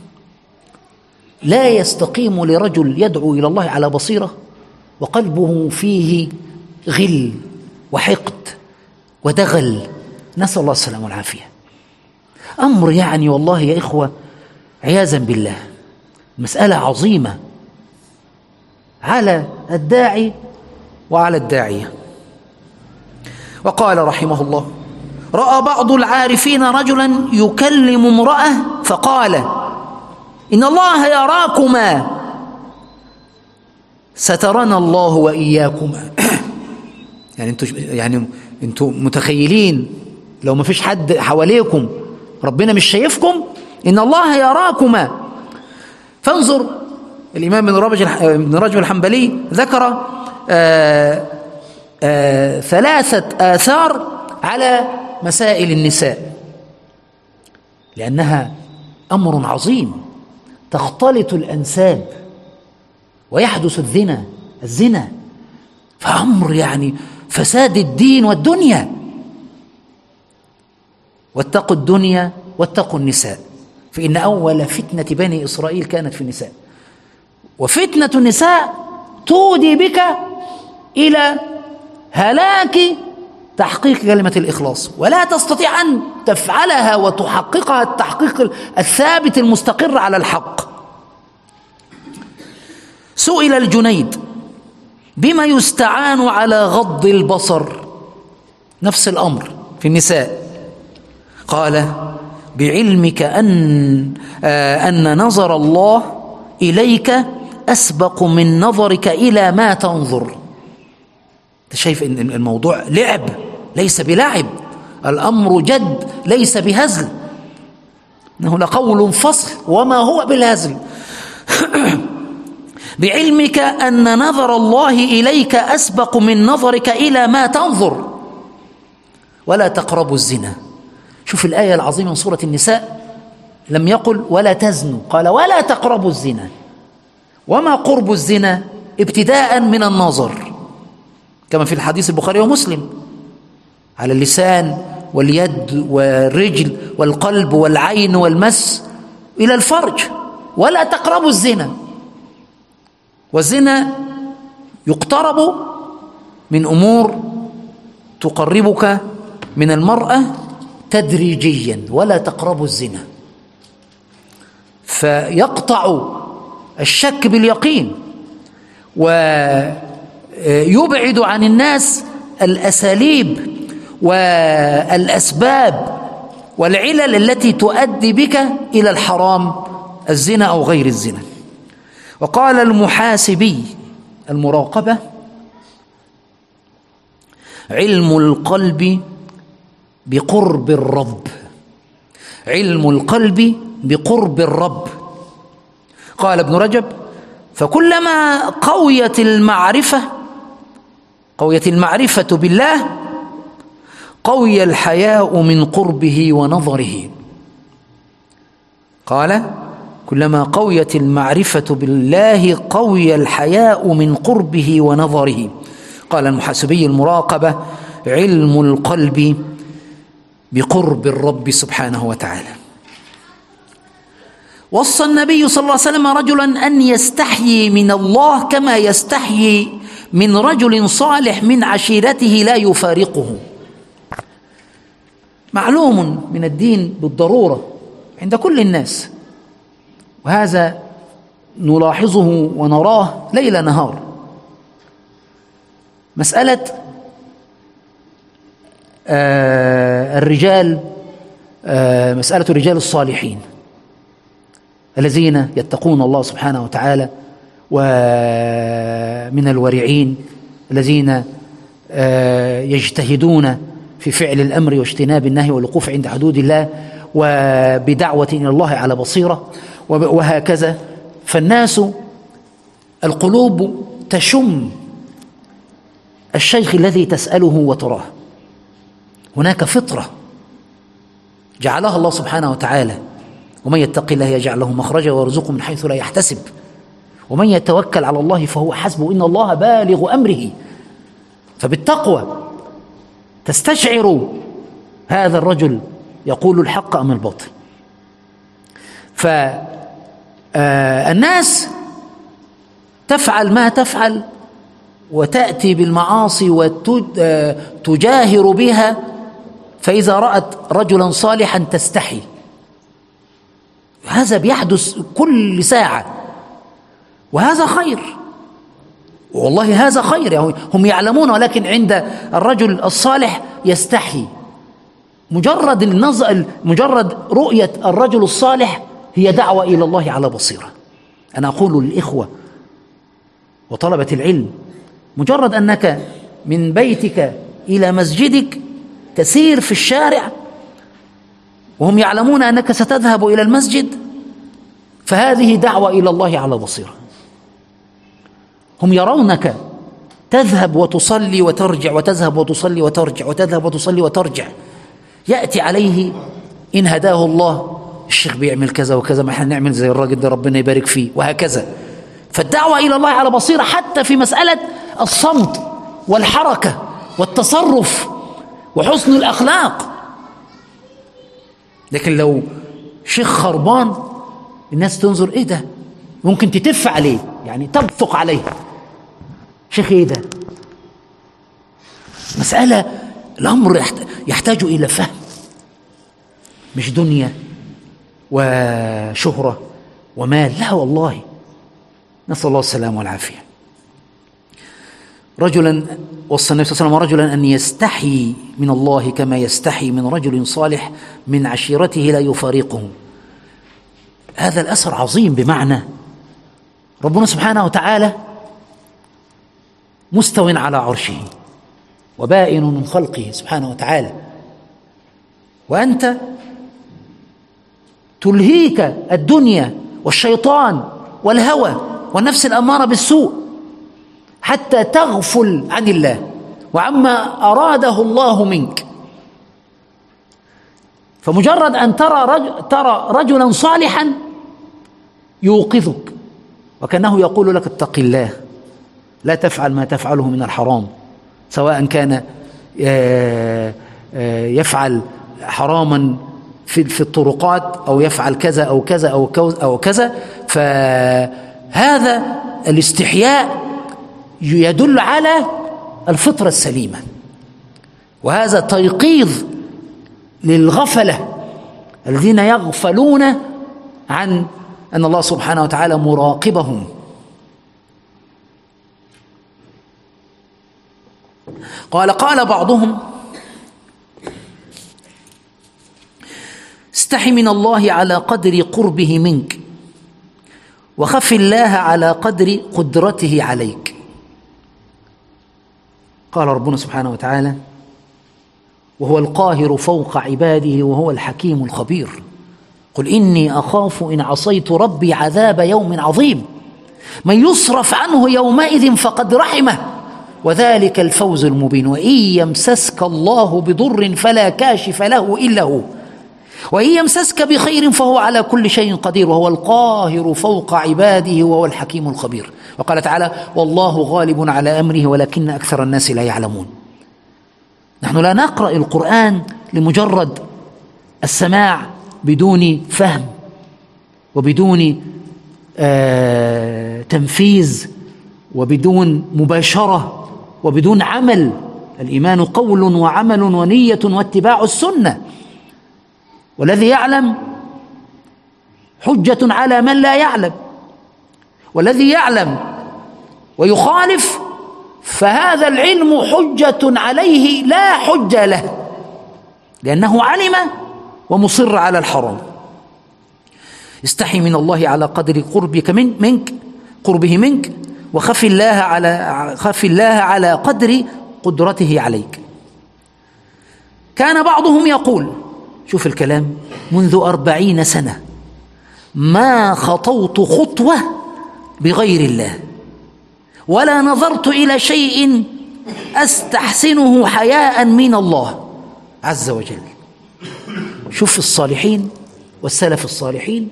لا يستقيم لرجل يدعو إلى الله على بصيرة وقلبه فيه غل وحقد ودغل، نسأل الله السلامة والعافية. أمر يعني والله يا إخوة عياذا بالله مسألة عظيمة على الداعي وعلى الداعية. وقال رحمه الله: رأى بعض العارفين رجلا يكلم امرأة فقال: إن الله يراكما سترنا الله وإياكما. يعني انتوا يعني انتوا متخيلين لو ما فيش حد حواليكم ربنا مش شايفكم؟ إن الله يراكما. فانظر، الإمام ابن رجب الحنبلي ذكر آآ آآ ثلاثة آثار على مسائل النساء، لأنها أمر عظيم، تختلط الأنساب ويحدث الزنا الزنا فأمر يعني فساد الدين والدنيا. واتقوا الدنيا واتقوا النساء، فإن أول فتنة بني إسرائيل كانت في النساء، وفتنة النساء تودي بك إلى هلاك تحقيق كلمة الإخلاص، ولا تستطيع أن تفعلها وتحققها التحقيق الثابت المستقر على الحق. سئل الجنيد: بما يستعان على غض البصر؟ نفس الأمر في النساء. قال: بعلمك أن آه أن نظر الله إليك أسبق من نظرك إلى ما تنظر. أنت شايف إن الموضوع لعب ليس بلعب، الأمر جد ليس بهزل، إنه لقول فصل وما هو بالهزل. بعلمك أن نظر الله إليك أسبق من نظرك إلى ما تنظر، ولا تقربوا الزنا. شوف الآية العظيمة من سورة النساء، لم يقل ولا تزنوا، قال ولا تقربوا الزنا. وما قرب الزنا؟ ابتداء من النظر، كما في الحديث البخاري ومسلم، على اللسان واليد والرجل والقلب والعين والمس إلى الفرج. ولا تقربوا الزنا، والزنا يقترب من أمور تقربك من المرأة تدريجيا. ولا تقربوا الزنا، فيقطع الشك باليقين ويبعد عن الناس الأساليب والأسباب والعلل التي تؤدي بك إلى الحرام، الزنا أو غير الزنا. وقال المحاسبي: المراقبة علم القلب بقرب الرب، علم القلب بقرب الرب. قال ابن رجب: فكلما قويت المعرفة قويت المعرفة بالله قوي الحياء من قربه ونظره. قال: كلما قويت المعرفة بالله قوي الحياء من قربه ونظره. قال المحاسبي: المراقبة علم القلب بقرب الرب سبحانه وتعالى. وصى النبي صلى الله عليه وسلم رجلا أن يستحيي من الله كما يستحيي من رجل صالح من عشيرته لا يفارقه. معلوم من الدين بالضرورة عند كل الناس، وهذا نلاحظه ونراه ليل نهار، مسألة آه الرجال آه مسألة الرجال الصالحين الذين يتقون الله سبحانه وتعالى، ومن الورعين الذين آه يجتهدون في فعل الأمر واجتناب النهي والوقوف عند حدود الله وبدعوة إلى الله على بصيرة وهكذا. فالناس القلوب تشم الشيخ الذي تسأله وتراه. هناك فطرة جعلها الله سبحانه وتعالى: ومن يتق الله يجعل له مخرجا ويرزقه من حيث لا يحتسب ومن يتوكل على الله فهو حسبه إن الله بالغ أمره. فبالتقوى تستشعر هذا الرجل يقول الحق أم الباطل. فالناس تفعل ما تفعل وتأتي بالمعاصي وتجاهر بها، فإذا رأت رجلا صالحا تستحي. هذا بيحدث كل ساعة، وهذا خير، والله هذا خير، يعني هم يعلمون، ولكن عند الرجل الصالح يستحي. مجرد النظر، مجرد رؤية الرجل الصالح هي دعوة إلى الله على بصيرة. أنا أقول للإخوة وطلبة العلم: مجرد أنك من بيتك إلى مسجدك تسير في الشارع وهم يعلمون أنك ستذهب إلى المسجد، فهذه دعوة إلى الله على بصيرة. هم يرونك تذهب وتصلي وترجع وتذهب وتصلي وترجع وتذهب وتصلي وترجع. يأتي عليه إن هداه الله: الشيخ بيعمل كذا وكذا، ما احنا نعمل زي الراجل ده ربنا يبارك فيه، وهكذا. فالدعوة إلى الله على بصيرة حتى في مسألة الصمت والحركة والتصرف وحسن الأخلاق. لكن لو شيخ خربان الناس تنظر: إيه ده؟ ممكن تتف عليه، يعني تبثق عليه. شيخ إيه ده؟ مسألة الأمر يحتاج إلى فهم، مش دنيا وشهرة ومال، لا والله. نسأل الله السلامة والعافية. رجلا وصى النبي صلى الله عليه وسلم رجلا أن يستحي من الله كما يستحي من رجل صالح من عشيرته لا يفارقه. هذا الأثر عظيم، بمعنى ربنا سبحانه وتعالى مستو على عرشه وبائن من خلقه سبحانه وتعالى، وأنت تلهيك الدنيا والشيطان والهوى والنفس الأمارة بالسوء حتى تغفل عن الله وعما أراده الله منك. فمجرد أن ترى رجل ترى رجلا صالحا يوقظك، وكأنه يقول لك: اتق الله، لا تفعل ما تفعله من الحرام، سواء كان يفعل حراما في في الطرقات أو يفعل كذا أو كذا أو كذا أو كذا. فهذا الاستحياء يدل على الفطرة السليمة، وهذا تيقيظ للغفلة الذين يغفلون عن أن الله سبحانه وتعالى مراقبهم. قال قال بعضهم: استحي من الله على قدر قربه منك، وخف الله على قدر قدرته عليك. قال ربنا سبحانه وتعالى: وهو القاهر فوق عباده وهو الحكيم الخبير. قل إني أخاف إن عصيت ربي عذاب يوم عظيم، من يصرف عنه يومئذ فقد رحمه وذلك الفوز المبين. وإن يمسسك الله بضر فلا كاشف له إلا هو، وإن يمسسك بخير فهو على كل شيء قدير، وهو القاهر فوق عباده وهو الحكيم الخبير. وقال تعالى: والله غالب على أمره ولكن أكثر الناس لا يعلمون. نحن لا نقرأ القرآن لمجرد السماع بدون فهم وبدون آه تنفيذ وبدون مباشرة وبدون عمل. الإيمان قول وعمل ونية واتباع السنة، والذي يعلم حجة على من لا يعلم، والذي يعلم ويخالف فهذا العلم حجة عليه لا حجة له، لأنه علم ومصر على الحرام. استحي من الله على قدر قربك من منك قربه منك، وخف الله على خف الله على قدر قدرته عليك. كان بعضهم يقول، شوف الكلام، منذ أربعين سنة ما خطوت خطوة بغير الله. ولا نظرت إلى شيء أستحسنه حياء من الله عز وجل. شوف الصالحين والسلف الصالحين،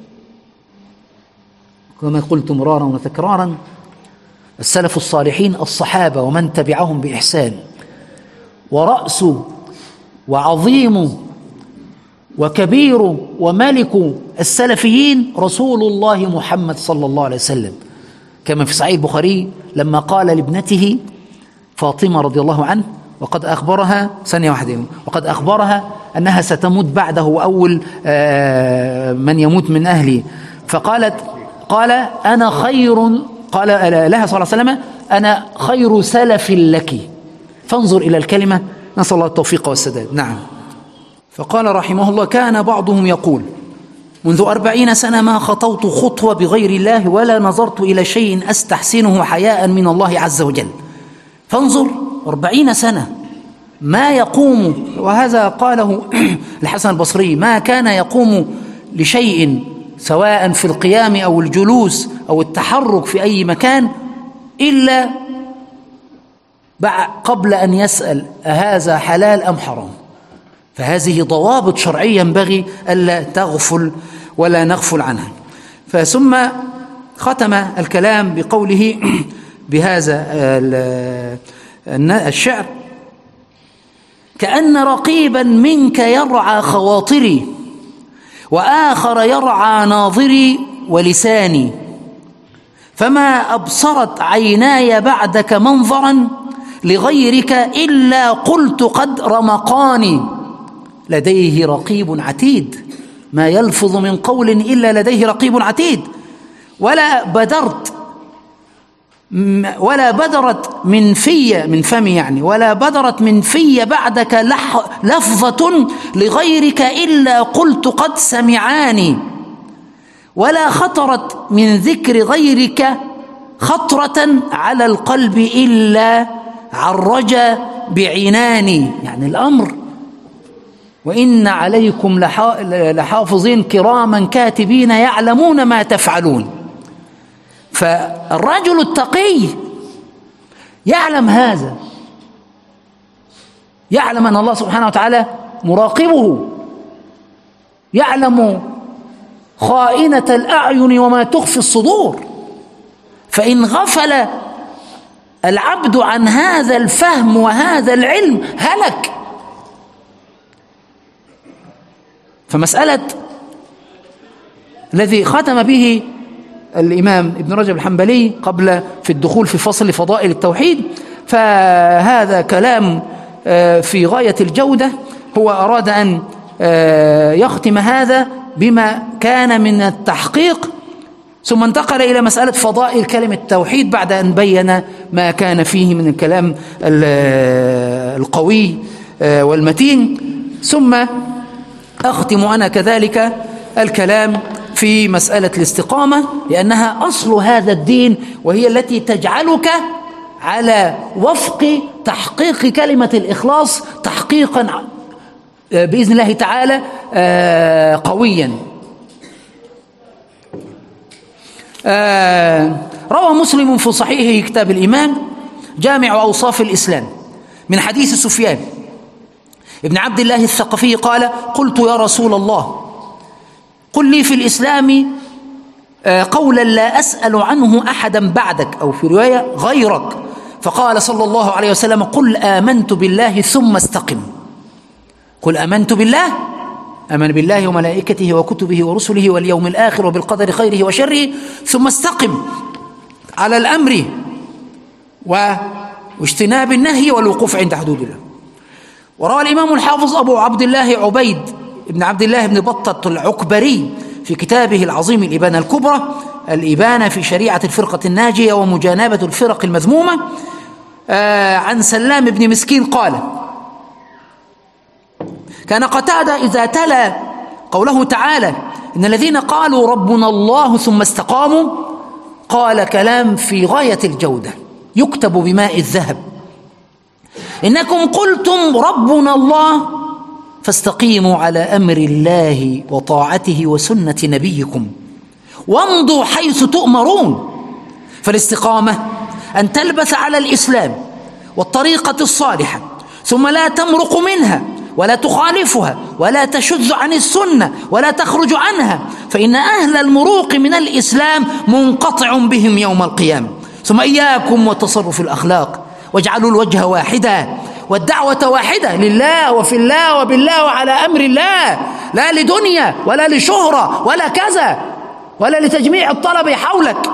كما قلت مرارا وتكرارا، السلف الصالحين الصحابة ومن تبعهم بإحسان، ورأس وعظيم وكبير وملك السلفيين رسول الله محمد صلى الله عليه وسلم، كما في صحيح البخاري لما قال لابنته فاطمة رضي الله عنه وقد أخبرها ثانية واحدة وقد أخبرها أنها ستموت بعده أول من يموت من أهلي، فقالت قال أنا خير، قال لها صلى الله عليه وسلم أنا خير سلف لك. فانظر إلى الكلمة، نسأل الله التوفيق والسداد. نعم. فقال رحمه الله كان بعضهم يقول منذ أربعين سنة ما خطوت خطوة بغير الله ولا نظرت إلى شيء أستحسنه حياء من الله عز وجل. فانظر أربعين سنة ما يقوم، وهذا قاله الحسن البصري، ما كان يقوم لشيء سواء في القيام أو الجلوس أو التحرك في أي مكان إلا قبل أن يسأل أهذا حلال أم حرام. فهذه ضوابط شرعية ينبغي ألا تغفل ولا نغفل عنها. فثم ختم الكلام بقوله بهذا الشعر: كأن رقيبا منك يرعى خواطري وآخر يرعى ناظري ولساني، فما أبصرت عيناي بعدك منظرا لغيرك إلا قلت قد رمقاني، لديه رقيب عتيد ما يلفظ من قول إلا لديه رقيب عتيد، ولا بدرت ولا بدرت من في من فمي يعني ولا بدرت من في بعدك لفظة لغيرك إلا قلت قد سمعاني، ولا خطرت من ذكر غيرك خطرة على القلب إلا عرج بعناني. يعني الأمر وإن عليكم لحافظين كراما كاتبين يعلمون ما تفعلون. فالرجل التقي يعلم هذا، يعلم أن الله سبحانه وتعالى مراقبه، يعلم خائنة الأعين وما تخفي الصدور. فإن غفل العبد عن هذا الفهم وهذا العلم هلك. فمسألة الذي ختم به الإمام ابن رجب الحنبلي قبل في الدخول في فصل فضائل التوحيد، فهذا كلام في غاية الجودة. هو أراد أن يختم هذا بما كان من التحقيق، ثم انتقل إلى مسألة فضائل كلمة التوحيد بعد أن بين ما كان فيه من الكلام القوي والمتين. ثم أختم أنا كذلك الكلام في مسألة الاستقامة، لأنها أصل هذا الدين، وهي التي تجعلك على وفق تحقيق كلمة الإخلاص تحقيقا بإذن الله تعالى قويا. روى مسلم في صحيحه كتاب الإيمان جامع أوصاف الإسلام من حديث سفيان ابن عبد الله الثقفي قال: قلت يا رسول الله قل لي في الإسلام قولا لا أسأل عنه أحدا بعدك، أو في رواية غيرك. فقال صلى الله عليه وسلم: قل آمنت بالله ثم استقم. قل آمنت بالله، آمن بالله وملائكته وكتبه ورسله واليوم الآخر وبالقدر خيره وشره، ثم استقم على الأمر واجتناب النهي والوقوف عند حدود الله. وروى الإمام الحافظ أبو عبد الله عبيد ابن عبد الله بن بطة العكبري في كتابه العظيم الإبانة الكبرى، الإبانة في شريعة الفرقة الناجية ومجانبة الفرق المذمومة، آه عن سلام بن مسكين قال: كان قتادة إذا تلا قوله تعالى: إن الذين قالوا ربنا الله ثم استقاموا، قال كلام في غاية الجودة يكتب بماء الذهب: إنكم قلتم ربنا الله فاستقيموا على أمر الله وطاعته وسنة نبيكم وامضوا حيث تؤمرون. فالاستقامة أن تلبث على الإسلام والطريقة الصالحة ثم لا تمرق منها ولا تخالفها ولا تشذ عن السنة ولا تخرج عنها، فإن أهل المروق من الإسلام منقطع بهم يوم القيامة. ثم إياكم وتصرف الأخلاق، واجعلوا الوجه واحدا والدعوة واحدة لله وفي الله وبالله وعلى أمر الله، لا لدنيا ولا لشهرة ولا كذا ولا لتجميع الطلبة حولك.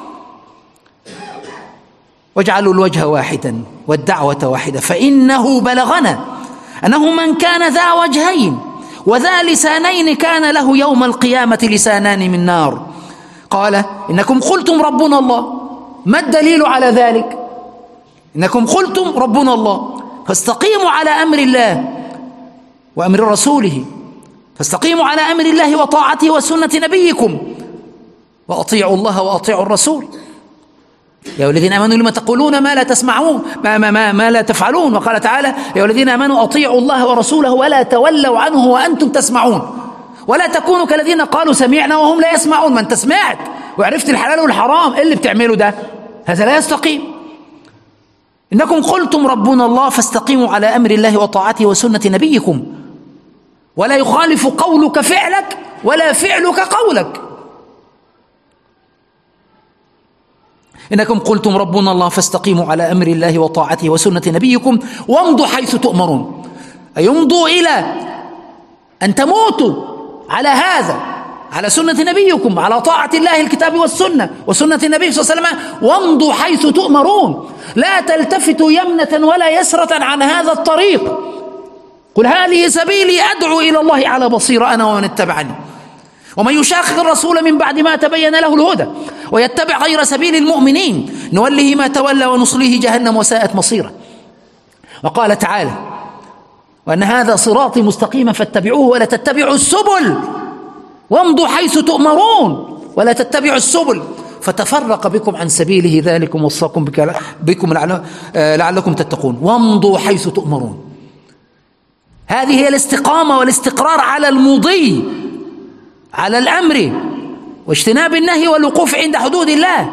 واجعلوا الوجه واحدا والدعوة واحدة، فإنه بلغنا أنه من كان ذا وجهين وذا لسانين كان له يوم القيامة لسانان من نار. قال إنكم قلتم ربنا الله، ما الدليل على ذلك؟ إنكم قلتم ربنا الله، فاستقيموا على أمر الله وأمر رسوله، فاستقيموا على أمر الله وطاعته وسنة نبيكم، وأطيعوا الله وأطيعوا الرسول. يا الذين آمنوا لما تقولون ما لا تسمعون ما, ما, ما, ما لا تفعلون. وقال تعالى يا الذين آمنوا أطيعوا الله ورسوله ولا تولوا عنه وأنتم تسمعون، ولا تكونوا كالذين قالوا سمعنا وهم لا يسمعون. ما أنت سمعت وعرفت الحلال والحرام، إيه اللي بتعمله ده؟ هذا لا يستقيم. إنكم قلتم ربنا الله فاستقيموا على أمر الله وطاعته وسنة نبيكم، ولا يخالف قولك فعلك ولا فعلك قولك. إنكم قلتم ربنا الله فاستقيموا على أمر الله وطاعته وسنة نبيكم وامضوا حيث تؤمرون، أي امضوا إلى أن تموتوا على هذا، على سنة نبيكم، على طاعة الله الكتاب والسنة وسنة النبي صلى الله عليه وسلم، وامضوا حيث تؤمرون، لا تلتفتوا يمنة ولا يسرة عن هذا الطريق. قل هذه سبيلي أدعو إلى الله على بصيرة أنا ومن اتبعني، ومن يشاقق الرسول من بعد ما تبين له الهدى ويتبع غير سبيل المؤمنين نوله ما تولى ونصليه جهنم وساءت مصيره. وقال تعالى وأن هذا صراطي مستقيما فاتبعوه ولا تتبعوا السبل وامضوا حيث تؤمرون ولا تتبعوا السبل فتفرق بكم عن سبيله ذلكم وصاكم بكم لعلكم تتقون. وامضوا حيث تؤمرون، هذه هي الاستقامة والاستقرار على المضي على الأمر واجتناب النهي والوقوف عند حدود الله.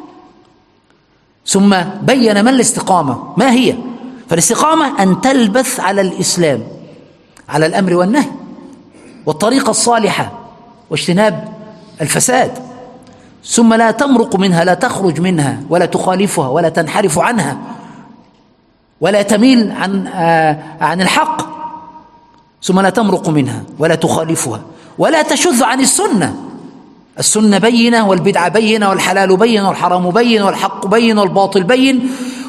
ثم بين ما الاستقامة، ما هي؟ فالاستقامة أن تلبث على الإسلام، على الأمر والنهي والطريقة الصالحة واجتناب الفساد، ثم لا تمرق منها، لا تخرج منها ولا تخالفها ولا تنحرف عنها ولا تميل عن آه عن الحق، ثم لا تمرق منها ولا تخالفها ولا تشذ عن السنة. السنة بينة والبدعة بينة والحلال بين والحرام بين والحق بين والباطل بين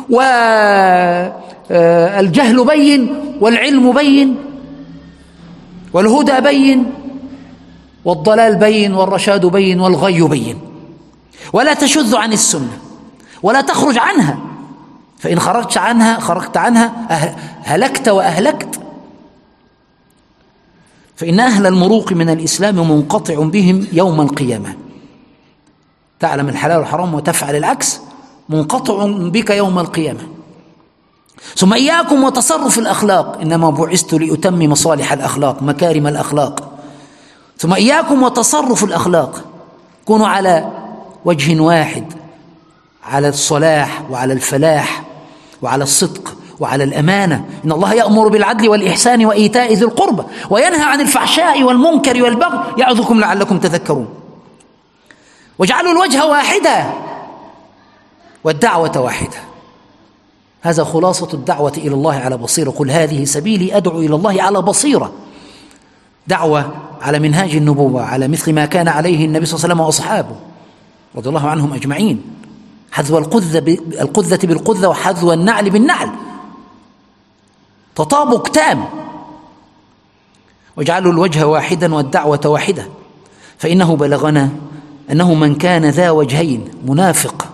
والجهل بين والعلم بين والهدى بين والضلال بين والرشاد بين والغي بين. ولا تشذ عن السنة ولا تخرج عنها، فإن خرجت عنها خرجت عنها هلكت وأهلكت. فإن أهل المروق من الإسلام منقطع بهم يوم القيامة، تعلم الحلال والحرام وتفعل العكس منقطع بك يوم القيامة. ثم إياكم وتصرف الأخلاق، إنما بعثت لأتمم صالح الأخلاق مكارم الأخلاق. ثم إياكم وتصرف الأخلاق، كونوا على وجه واحد، على الصلاح وعلى الفلاح وعلى الصدق وعلى الأمانة. إن الله يأمر بالعدل والإحسان وإيتاء ذي القربى وينهى عن الفحشاء والمنكر والبغي يعظكم لعلكم تذكرون. واجعلوا الوجه واحدا والدعوة واحدة. هذا خلاصة الدعوة إلى الله على بصيرة. قل هذه سبيلي أدعو إلى الله على بصيرة، دعوة على منهاج النبوة، على مثل ما كان عليه النبي صلى الله عليه وسلم وأصحابه رضي الله عنهم أجمعين، حذو القذة القذة بالقذة وحذو النعل بالنعل، تطابق تام. واجعلوا الوجه واحدا والدعوة واحدة، فإنه بلغنا أنه من كان ذا وجهين، منافق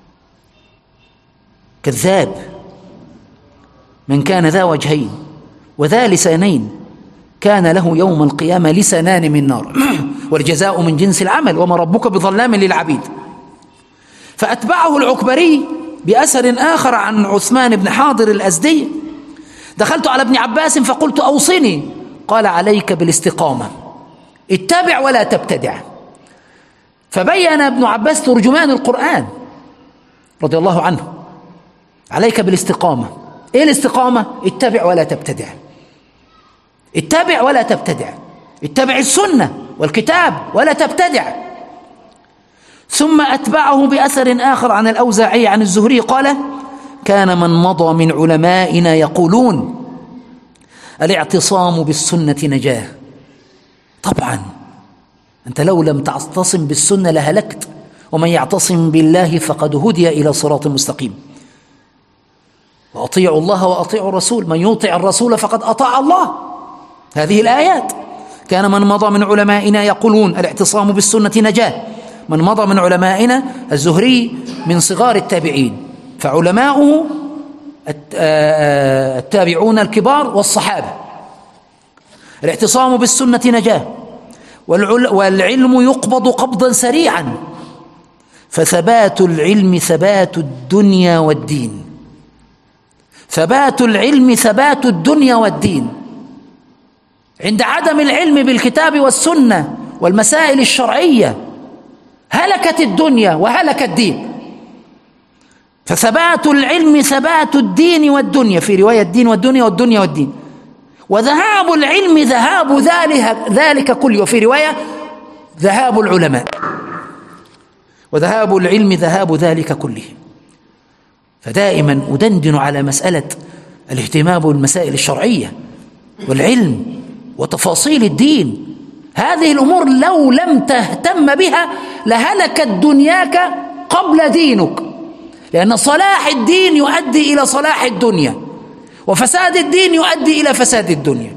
كذاب، من كان ذا وجهين وذا لسانين كان له يوم القيامة لسانان من نار والجزاء من جنس العمل وما ربك بظلام للعبيد. فأتبعه العكبري بأثر آخر عن عثمان بن حاضر الأزدي: دخلت على ابن عباس فقلت أوصني، قال عليك بالاستقامة، اتبع ولا تبتدع. فبين ابن عباس ترجمان القرآن رضي الله عنه عليك بالاستقامة. إيه الاستقامة؟ اتبع ولا تبتدع، اتبع ولا تبتدع، اتبع السنة والكتاب ولا تبتدع. ثم أتبعه بأثر آخر عن الأوزاعي عن الزهري قال: كان من مضى من علمائنا يقولون الاعتصام بالسنة نجاة. طبعا أنت لو لم تعتصم بالسنة لهلكت، ومن يعتصم بالله فقد هدي إلى صراط مستقيم. وأطيعوا الله وأطيعوا الرسول، من يطع الرسول فقد أطاع الله. هذه الآيات. كان من مضى من علمائنا يقولون الاعتصام بالسنة نجاة. من مضى من علمائنا الزهري من صغار التابعين، فعلماؤه التابعون الكبار والصحابة. الاعتصام بالسنة نجاة، والعلم يقبض قبضا سريعا، فثبات العلم ثبات الدنيا والدين. ثبات العلم ثبات الدنيا والدين. عند عدم العلم بالكتاب والسنة والمسائل الشرعية هلكت الدنيا وهلك الدين. فثبات العلم ثبات الدين والدنيا، في رواية الدين والدنيا والدنيا والدين. وذهاب العلم ذهاب ذلك, ذلك كله، وفي رواية ذهاب العلماء. وذهاب العلم ذهاب ذلك كله. فدائما أدندن على مسألة الاهتمام بالمسائل الشرعية والعلم وتفاصيل الدين. هذه الأمور لو لم تهتم بها لهلكت دنياك قبل دينك، لأن صلاح الدين يؤدي إلى صلاح الدنيا، وفساد الدين يؤدي إلى فساد الدنيا.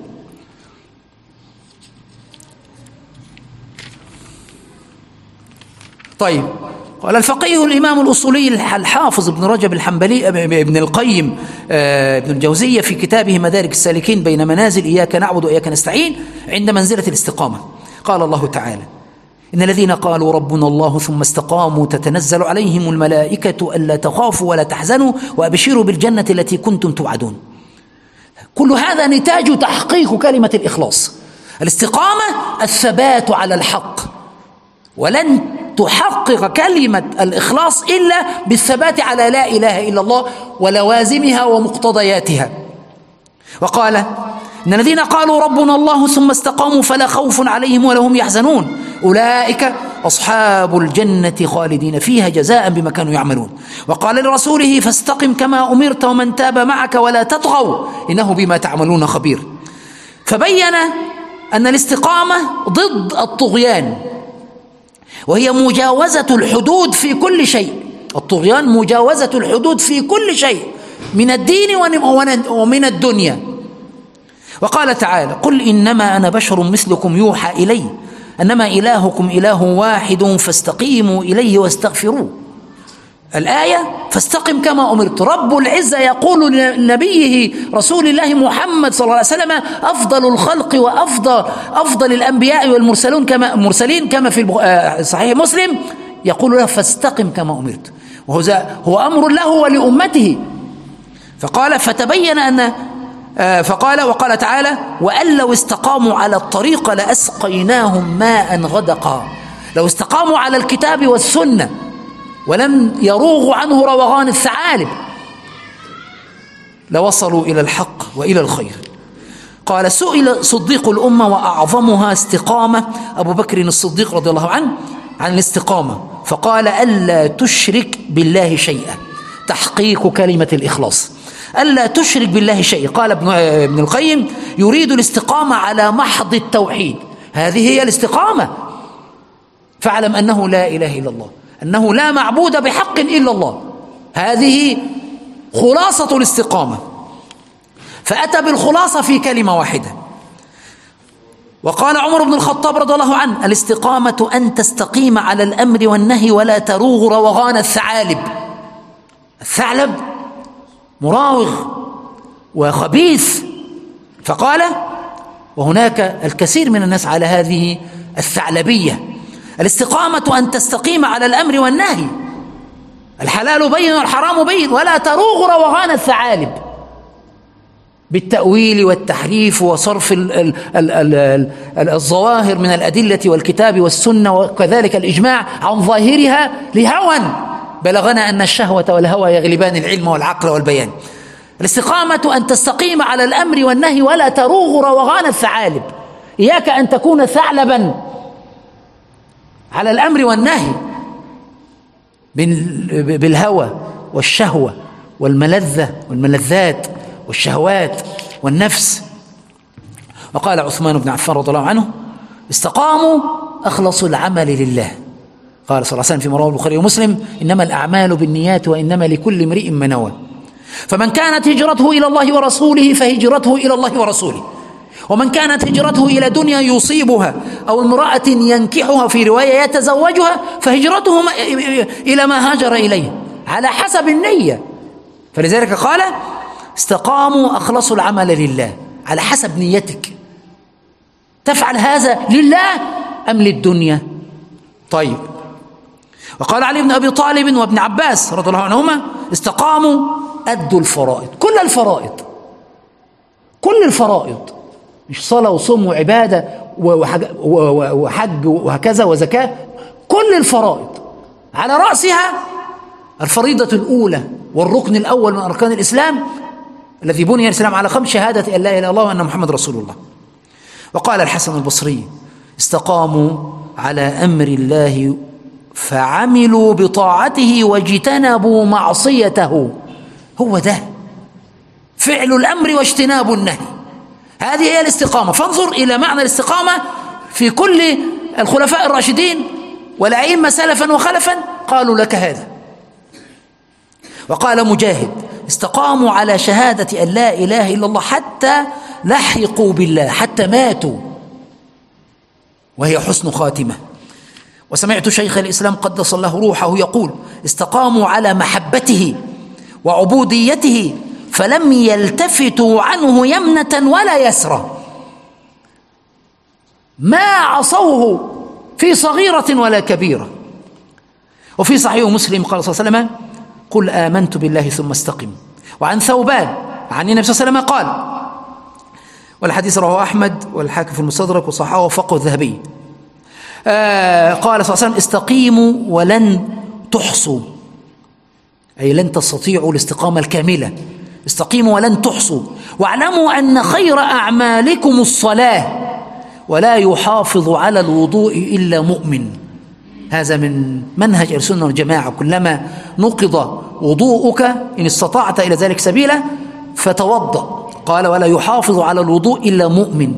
طيب، قال الفقيه الإمام الأصولي الحافظ ابن رجب الحنبلي ابن القيم ابن الجوزية في كتابه مدارك السالكين بين منازل إياك نعبد وإياك نستعين عند منزلة الاستقامة، قال الله تعالى: إن الذين قالوا ربنا الله ثم استقاموا تتنزل عليهم الملائكة ألا تخافوا ولا تحزنوا وأبشروا بالجنة التي كنتم توعدون. كل هذا نتاج تحقيق كلمة الإخلاص. الاستقامة الثبات على الحق، ولن تحقق كلمة الإخلاص إلا بالثبات على لا إله إلا الله ولوازمها ومقتضياتها. وقال: إن الذين قالوا ربنا الله ثم استقاموا فلا خوف عليهم ولا هم يحزنون أولئك أصحاب الجنة خالدين فيها جزاء بما كانوا يعملون. وقال لرسوله: فاستقم كما أمرت ومن تاب معك ولا تطغوا إنه بما تعملون خبير. فبين أن الاستقامة ضد الطغيان، وهي مجاوزة الحدود في كل شيء. الطغيان مجاوزة الحدود في كل شيء من الدين ومن الدنيا. وقال تعالى: قل إنما أنا بشر مثلكم يوحى إلي أنما إلهكم إله واحد فاستقيموا إليه واستغفروه. الآية: فاستقم كما أمرت. رب العزة يقول لنبيه رسول الله محمد صلى الله عليه وسلم أفضل الخلق وأفضل أفضل الأنبياء والمرسلون كما مرسلين كما في صحيح مسلم، يقول له: فاستقم كما أمرت، وهو هو أمر له ولأمته. فقال: فتبين أن فقال وقال تعالى: وأن لو استقاموا على الطريق لأسقيناهم ماء غدقا. لو استقاموا على الكتاب والسنة ولم يروغوا عنه روغان الثعالب لوصلوا إلى الحق وإلى الخير. قال: سئل صديق الأمة وأعظمها استقامة أبو بكر الصديق رضي الله عنه عن الاستقامة، فقال: ألا تشرك بالله شيئا، تحقيق كلمة الإخلاص. ألا تشرك بالله شيئا. قال ابن القيم: يريد الاستقامة على محض التوحيد. هذه هي الاستقامة. فاعلم أنه لا إله إلا الله، أنه لا معبود بحق إلا الله. هذه خلاصة الاستقامة. فأتى بالخلاصة في كلمة واحدة. وقال عمر بن الخطاب رضي الله عنه: الاستقامة أن تستقيم على الأمر والنهي ولا تروغ روغان الثعالب. الثعلب مراوغ وخبيث. فقال: وهناك الكثير من الناس على هذه الثعلبية. الاستقامة أن تستقيم على الأمر والنهي، الحلال بين والحرام بين، ولا تروغ روغان الثعالب بالتأويل والتحريف وصرف ال ال ال ال ال الظواهر من الأدلة والكتاب والسنة وكذلك الإجماع عن ظاهرها لهوى بلغنا أن الشهوة والهوى يغلبان العلم والعقل والبيان. الاستقامة أن تستقيم على الأمر والنهي ولا تروغ روغان الثعالب. إياك أن تكون ثعلبا على الأمر والنهي بالهوى والشهوة والملذة والملذات والشهوات والنفس. وقال عثمان بن عفان رضي الله عنه: استقاموا أخلصوا العمل لله. قال صلى الله عليه وسلم في رواه البخاري ومسلم: إنما الأعمال بالنيات وإنما لكل امرئ ما نوى. فمن كانت هجرته إلى الله ورسوله فهجرته إلى الله ورسوله، ومن كانت هجرته إلى دنيا يصيبها أو امرأة ينكحها في رواية يتزوجها فهجرته إلى ما هاجر إليه على حسب النية. فلذلك قال: استقاموا أخلصوا العمل لله، على حسب نيتك، تفعل هذا لله أم للدنيا؟ طيب. وقال علي بن أبي طالب وابن عباس رضي الله عنهما: استقاموا أدوا الفرائض، كل الفرائض، كل الفرائض، مش صلاة وصوم وعبادة وحج وهكذا وزكاة، كل الفرائض، على رأسها الفريضة الأولى والركن الأول من أركان الإسلام الذي بني الإسلام على خمس: شهادة أن لا إله إلا الله وأن محمد رسول الله. وقال الحسن البصري: استقاموا على أمر الله فعملوا بطاعته واجتنبوا معصيته. هو ده فعل الأمر واجتناب النهي، هذه هي الاستقامة. فانظر إلى معنى الاستقامة في كل الخلفاء الراشدين والأئمة سلفا وخلفا قالوا لك هذا. وقال مجاهد: استقاموا على شهادة أن لا إله إلا الله حتى لحقوا بالله، حتى ماتوا، وهي حسن خاتمة. وسمعت شيخ الإسلام قدس الله روحه يقول: استقاموا على محبته وعبوديته فلم يلتفتوا عنه يمنة ولا يسرى، ما عصوه في صغيرة ولا كبيرة. وفي صحيح مسلم قال صلى الله عليه وسلم: قل آمنت بالله ثم استقم. وعن ثوبان عن النبي صلى الله عليه وسلم قال، والحديث رواه أحمد والحاكم في المستدرك وصححه ووفقه الذهبي، آه قال صلى الله عليه وسلم: استقيموا ولن تحصوا، أي لن تستطيعوا الاستقامة الكاملة. استقيموا ولن تحصوا، واعلموا أن خير أعمالكم الصلاة ولا يحافظ على الوضوء إلا مؤمن. هذا من منهج السنة والجماعة، كلما نقض وضوءك إن استطعت إلى ذلك سبيلا فتوضأ. قال: ولا يحافظ على الوضوء إلا مؤمن.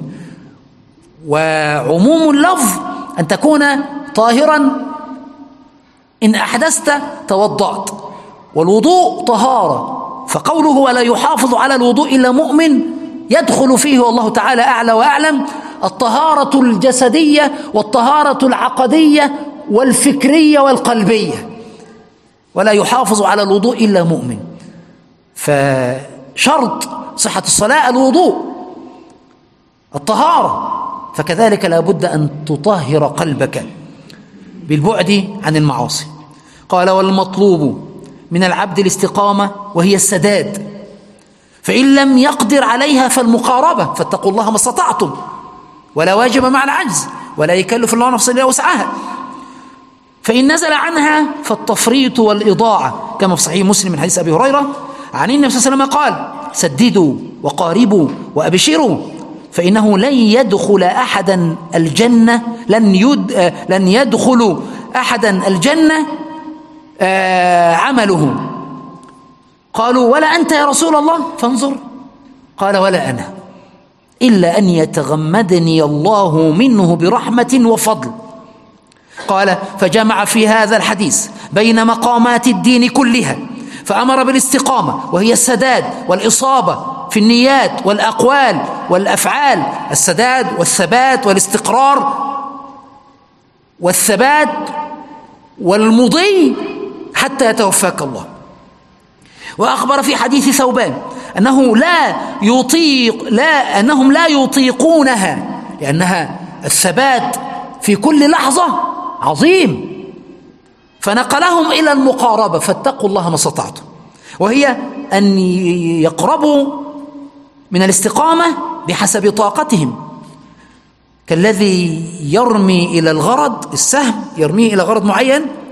وعموم اللفظ أن تكون طاهرا، إن أحدثت توضأت، والوضوء طهارة. فقوله ولا يحافظ على الوضوء إلا مؤمن يدخل فيه والله تعالى أعلى وأعلم الطهارة الجسدية والطهارة العقدية والفكرية والقلبية. ولا يحافظ على الوضوء إلا مؤمن، فشرط صحة الصلاة الوضوء، الطهارة. فكذلك لا بد أن تطهر قلبك بالبعد عن المعاصي. قال: والمطلوب من العبد الاستقامة وهي السداد، فإن لم يقدر عليها فالمقاربة، فاتقوا الله ما استطعتم، ولا واجب مع العجز، ولا يكلف الله نفسا إلا وسعها. فإن نزل عنها فالتفريط والإضاعة، كما في صحيح مسلم من حديث أبي هريرة عن النبي صلى الله عليه وسلم قال: سددوا وقاربوا وأبشروا، فإنه لن يدخل أحدا الجنة لن يد لن يدخل أحدا الجنة آه عمله. قالوا: ولا أنت يا رسول الله؟ فانظر، قال: ولا أنا، إلا أن يتغمدني الله منه برحمة وفضل. قال: فجمع في هذا الحديث بين مقامات الدين كلها، فأمر بالاستقامة وهي السداد والإصابة في النيات والأقوال والأفعال، السداد والثبات والاستقرار والثبات والمضي حتى يتوفاك الله. وأخبر في حديث ثوبان أنه لا يطيق لا أنهم لا يطيقونها، لأنها الثبات في كل لحظة عظيم، فنقلهم إلى المقاربة، فاتقوا الله ما استطعتم، وهي أن يقربوا من الاستقامة بحسب طاقتهم، كالذي يرمي إلى الغرض السهم، يرميه إلى غرض معين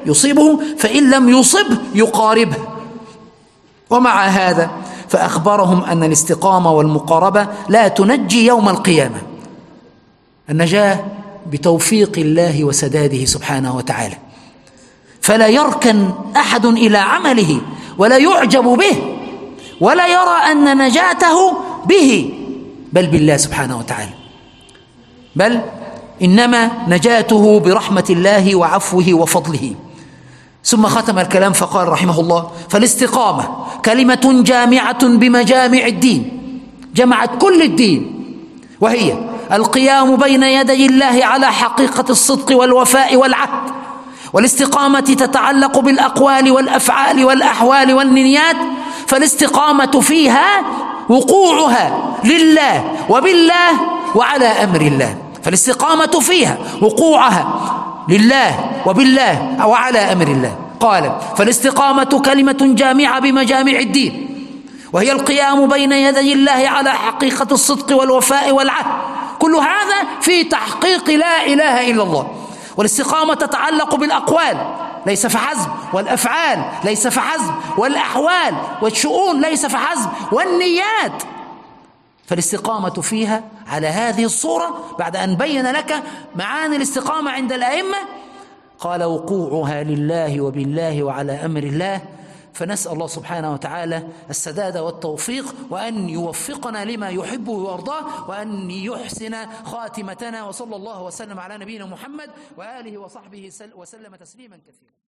يصيبه، فإن لم يصبه يقاربه. ومع هذا فأخبرهم أن الاستقامة والمقاربة لا تنجي يوم القيامة. النجاة بتوفيق الله وسداده سبحانه وتعالى، فلا يركن أحد إلى عمله ولا يعجب به ولا يرى أن نجاته به، بل بالله سبحانه وتعالى، بل إنما نجاته برحمة الله وعفوه وفضله. ثم ختم الكلام فقال رحمه الله: فالاستقامة كلمة جامعة بمجامع الدين، جمعت كل الدين، وهي القيام بين يدي الله على حقيقة الصدق والوفاء والعهد. والاستقامة تتعلق بالأقوال والأفعال والأحوال والنيات، فالاستقامة فيها وقوعها لله وبالله وعلى أمر الله. فالاستقامة فيها وقوعها لله وبالله وعلى أمر الله. قال: فالاستقامة كلمة جامعة بمجامع الدين، وهي القيام بين يدي الله على حقيقة الصدق والوفاء والعهد. كل هذا في تحقيق لا إله إلا الله. والاستقامة تتعلق بالأقوال ليس فحسب، والأفعال ليس فحسب، والأحوال والشؤون ليس فحسب، والنيات. فالاستقامة فيها على هذه الصورة بعد أن بين لك معاني الاستقامة عند الأئمة، قال: وقوعها لله وبالله وعلى أمر الله. فنسأل الله سبحانه وتعالى السداد والتوفيق، وأن يوفقنا لما يحبه ويرضاه، وأن يحسن خاتمتنا. وصلى الله وسلم على نبينا محمد وآله وصحبه وسلم تسليما كثيرا.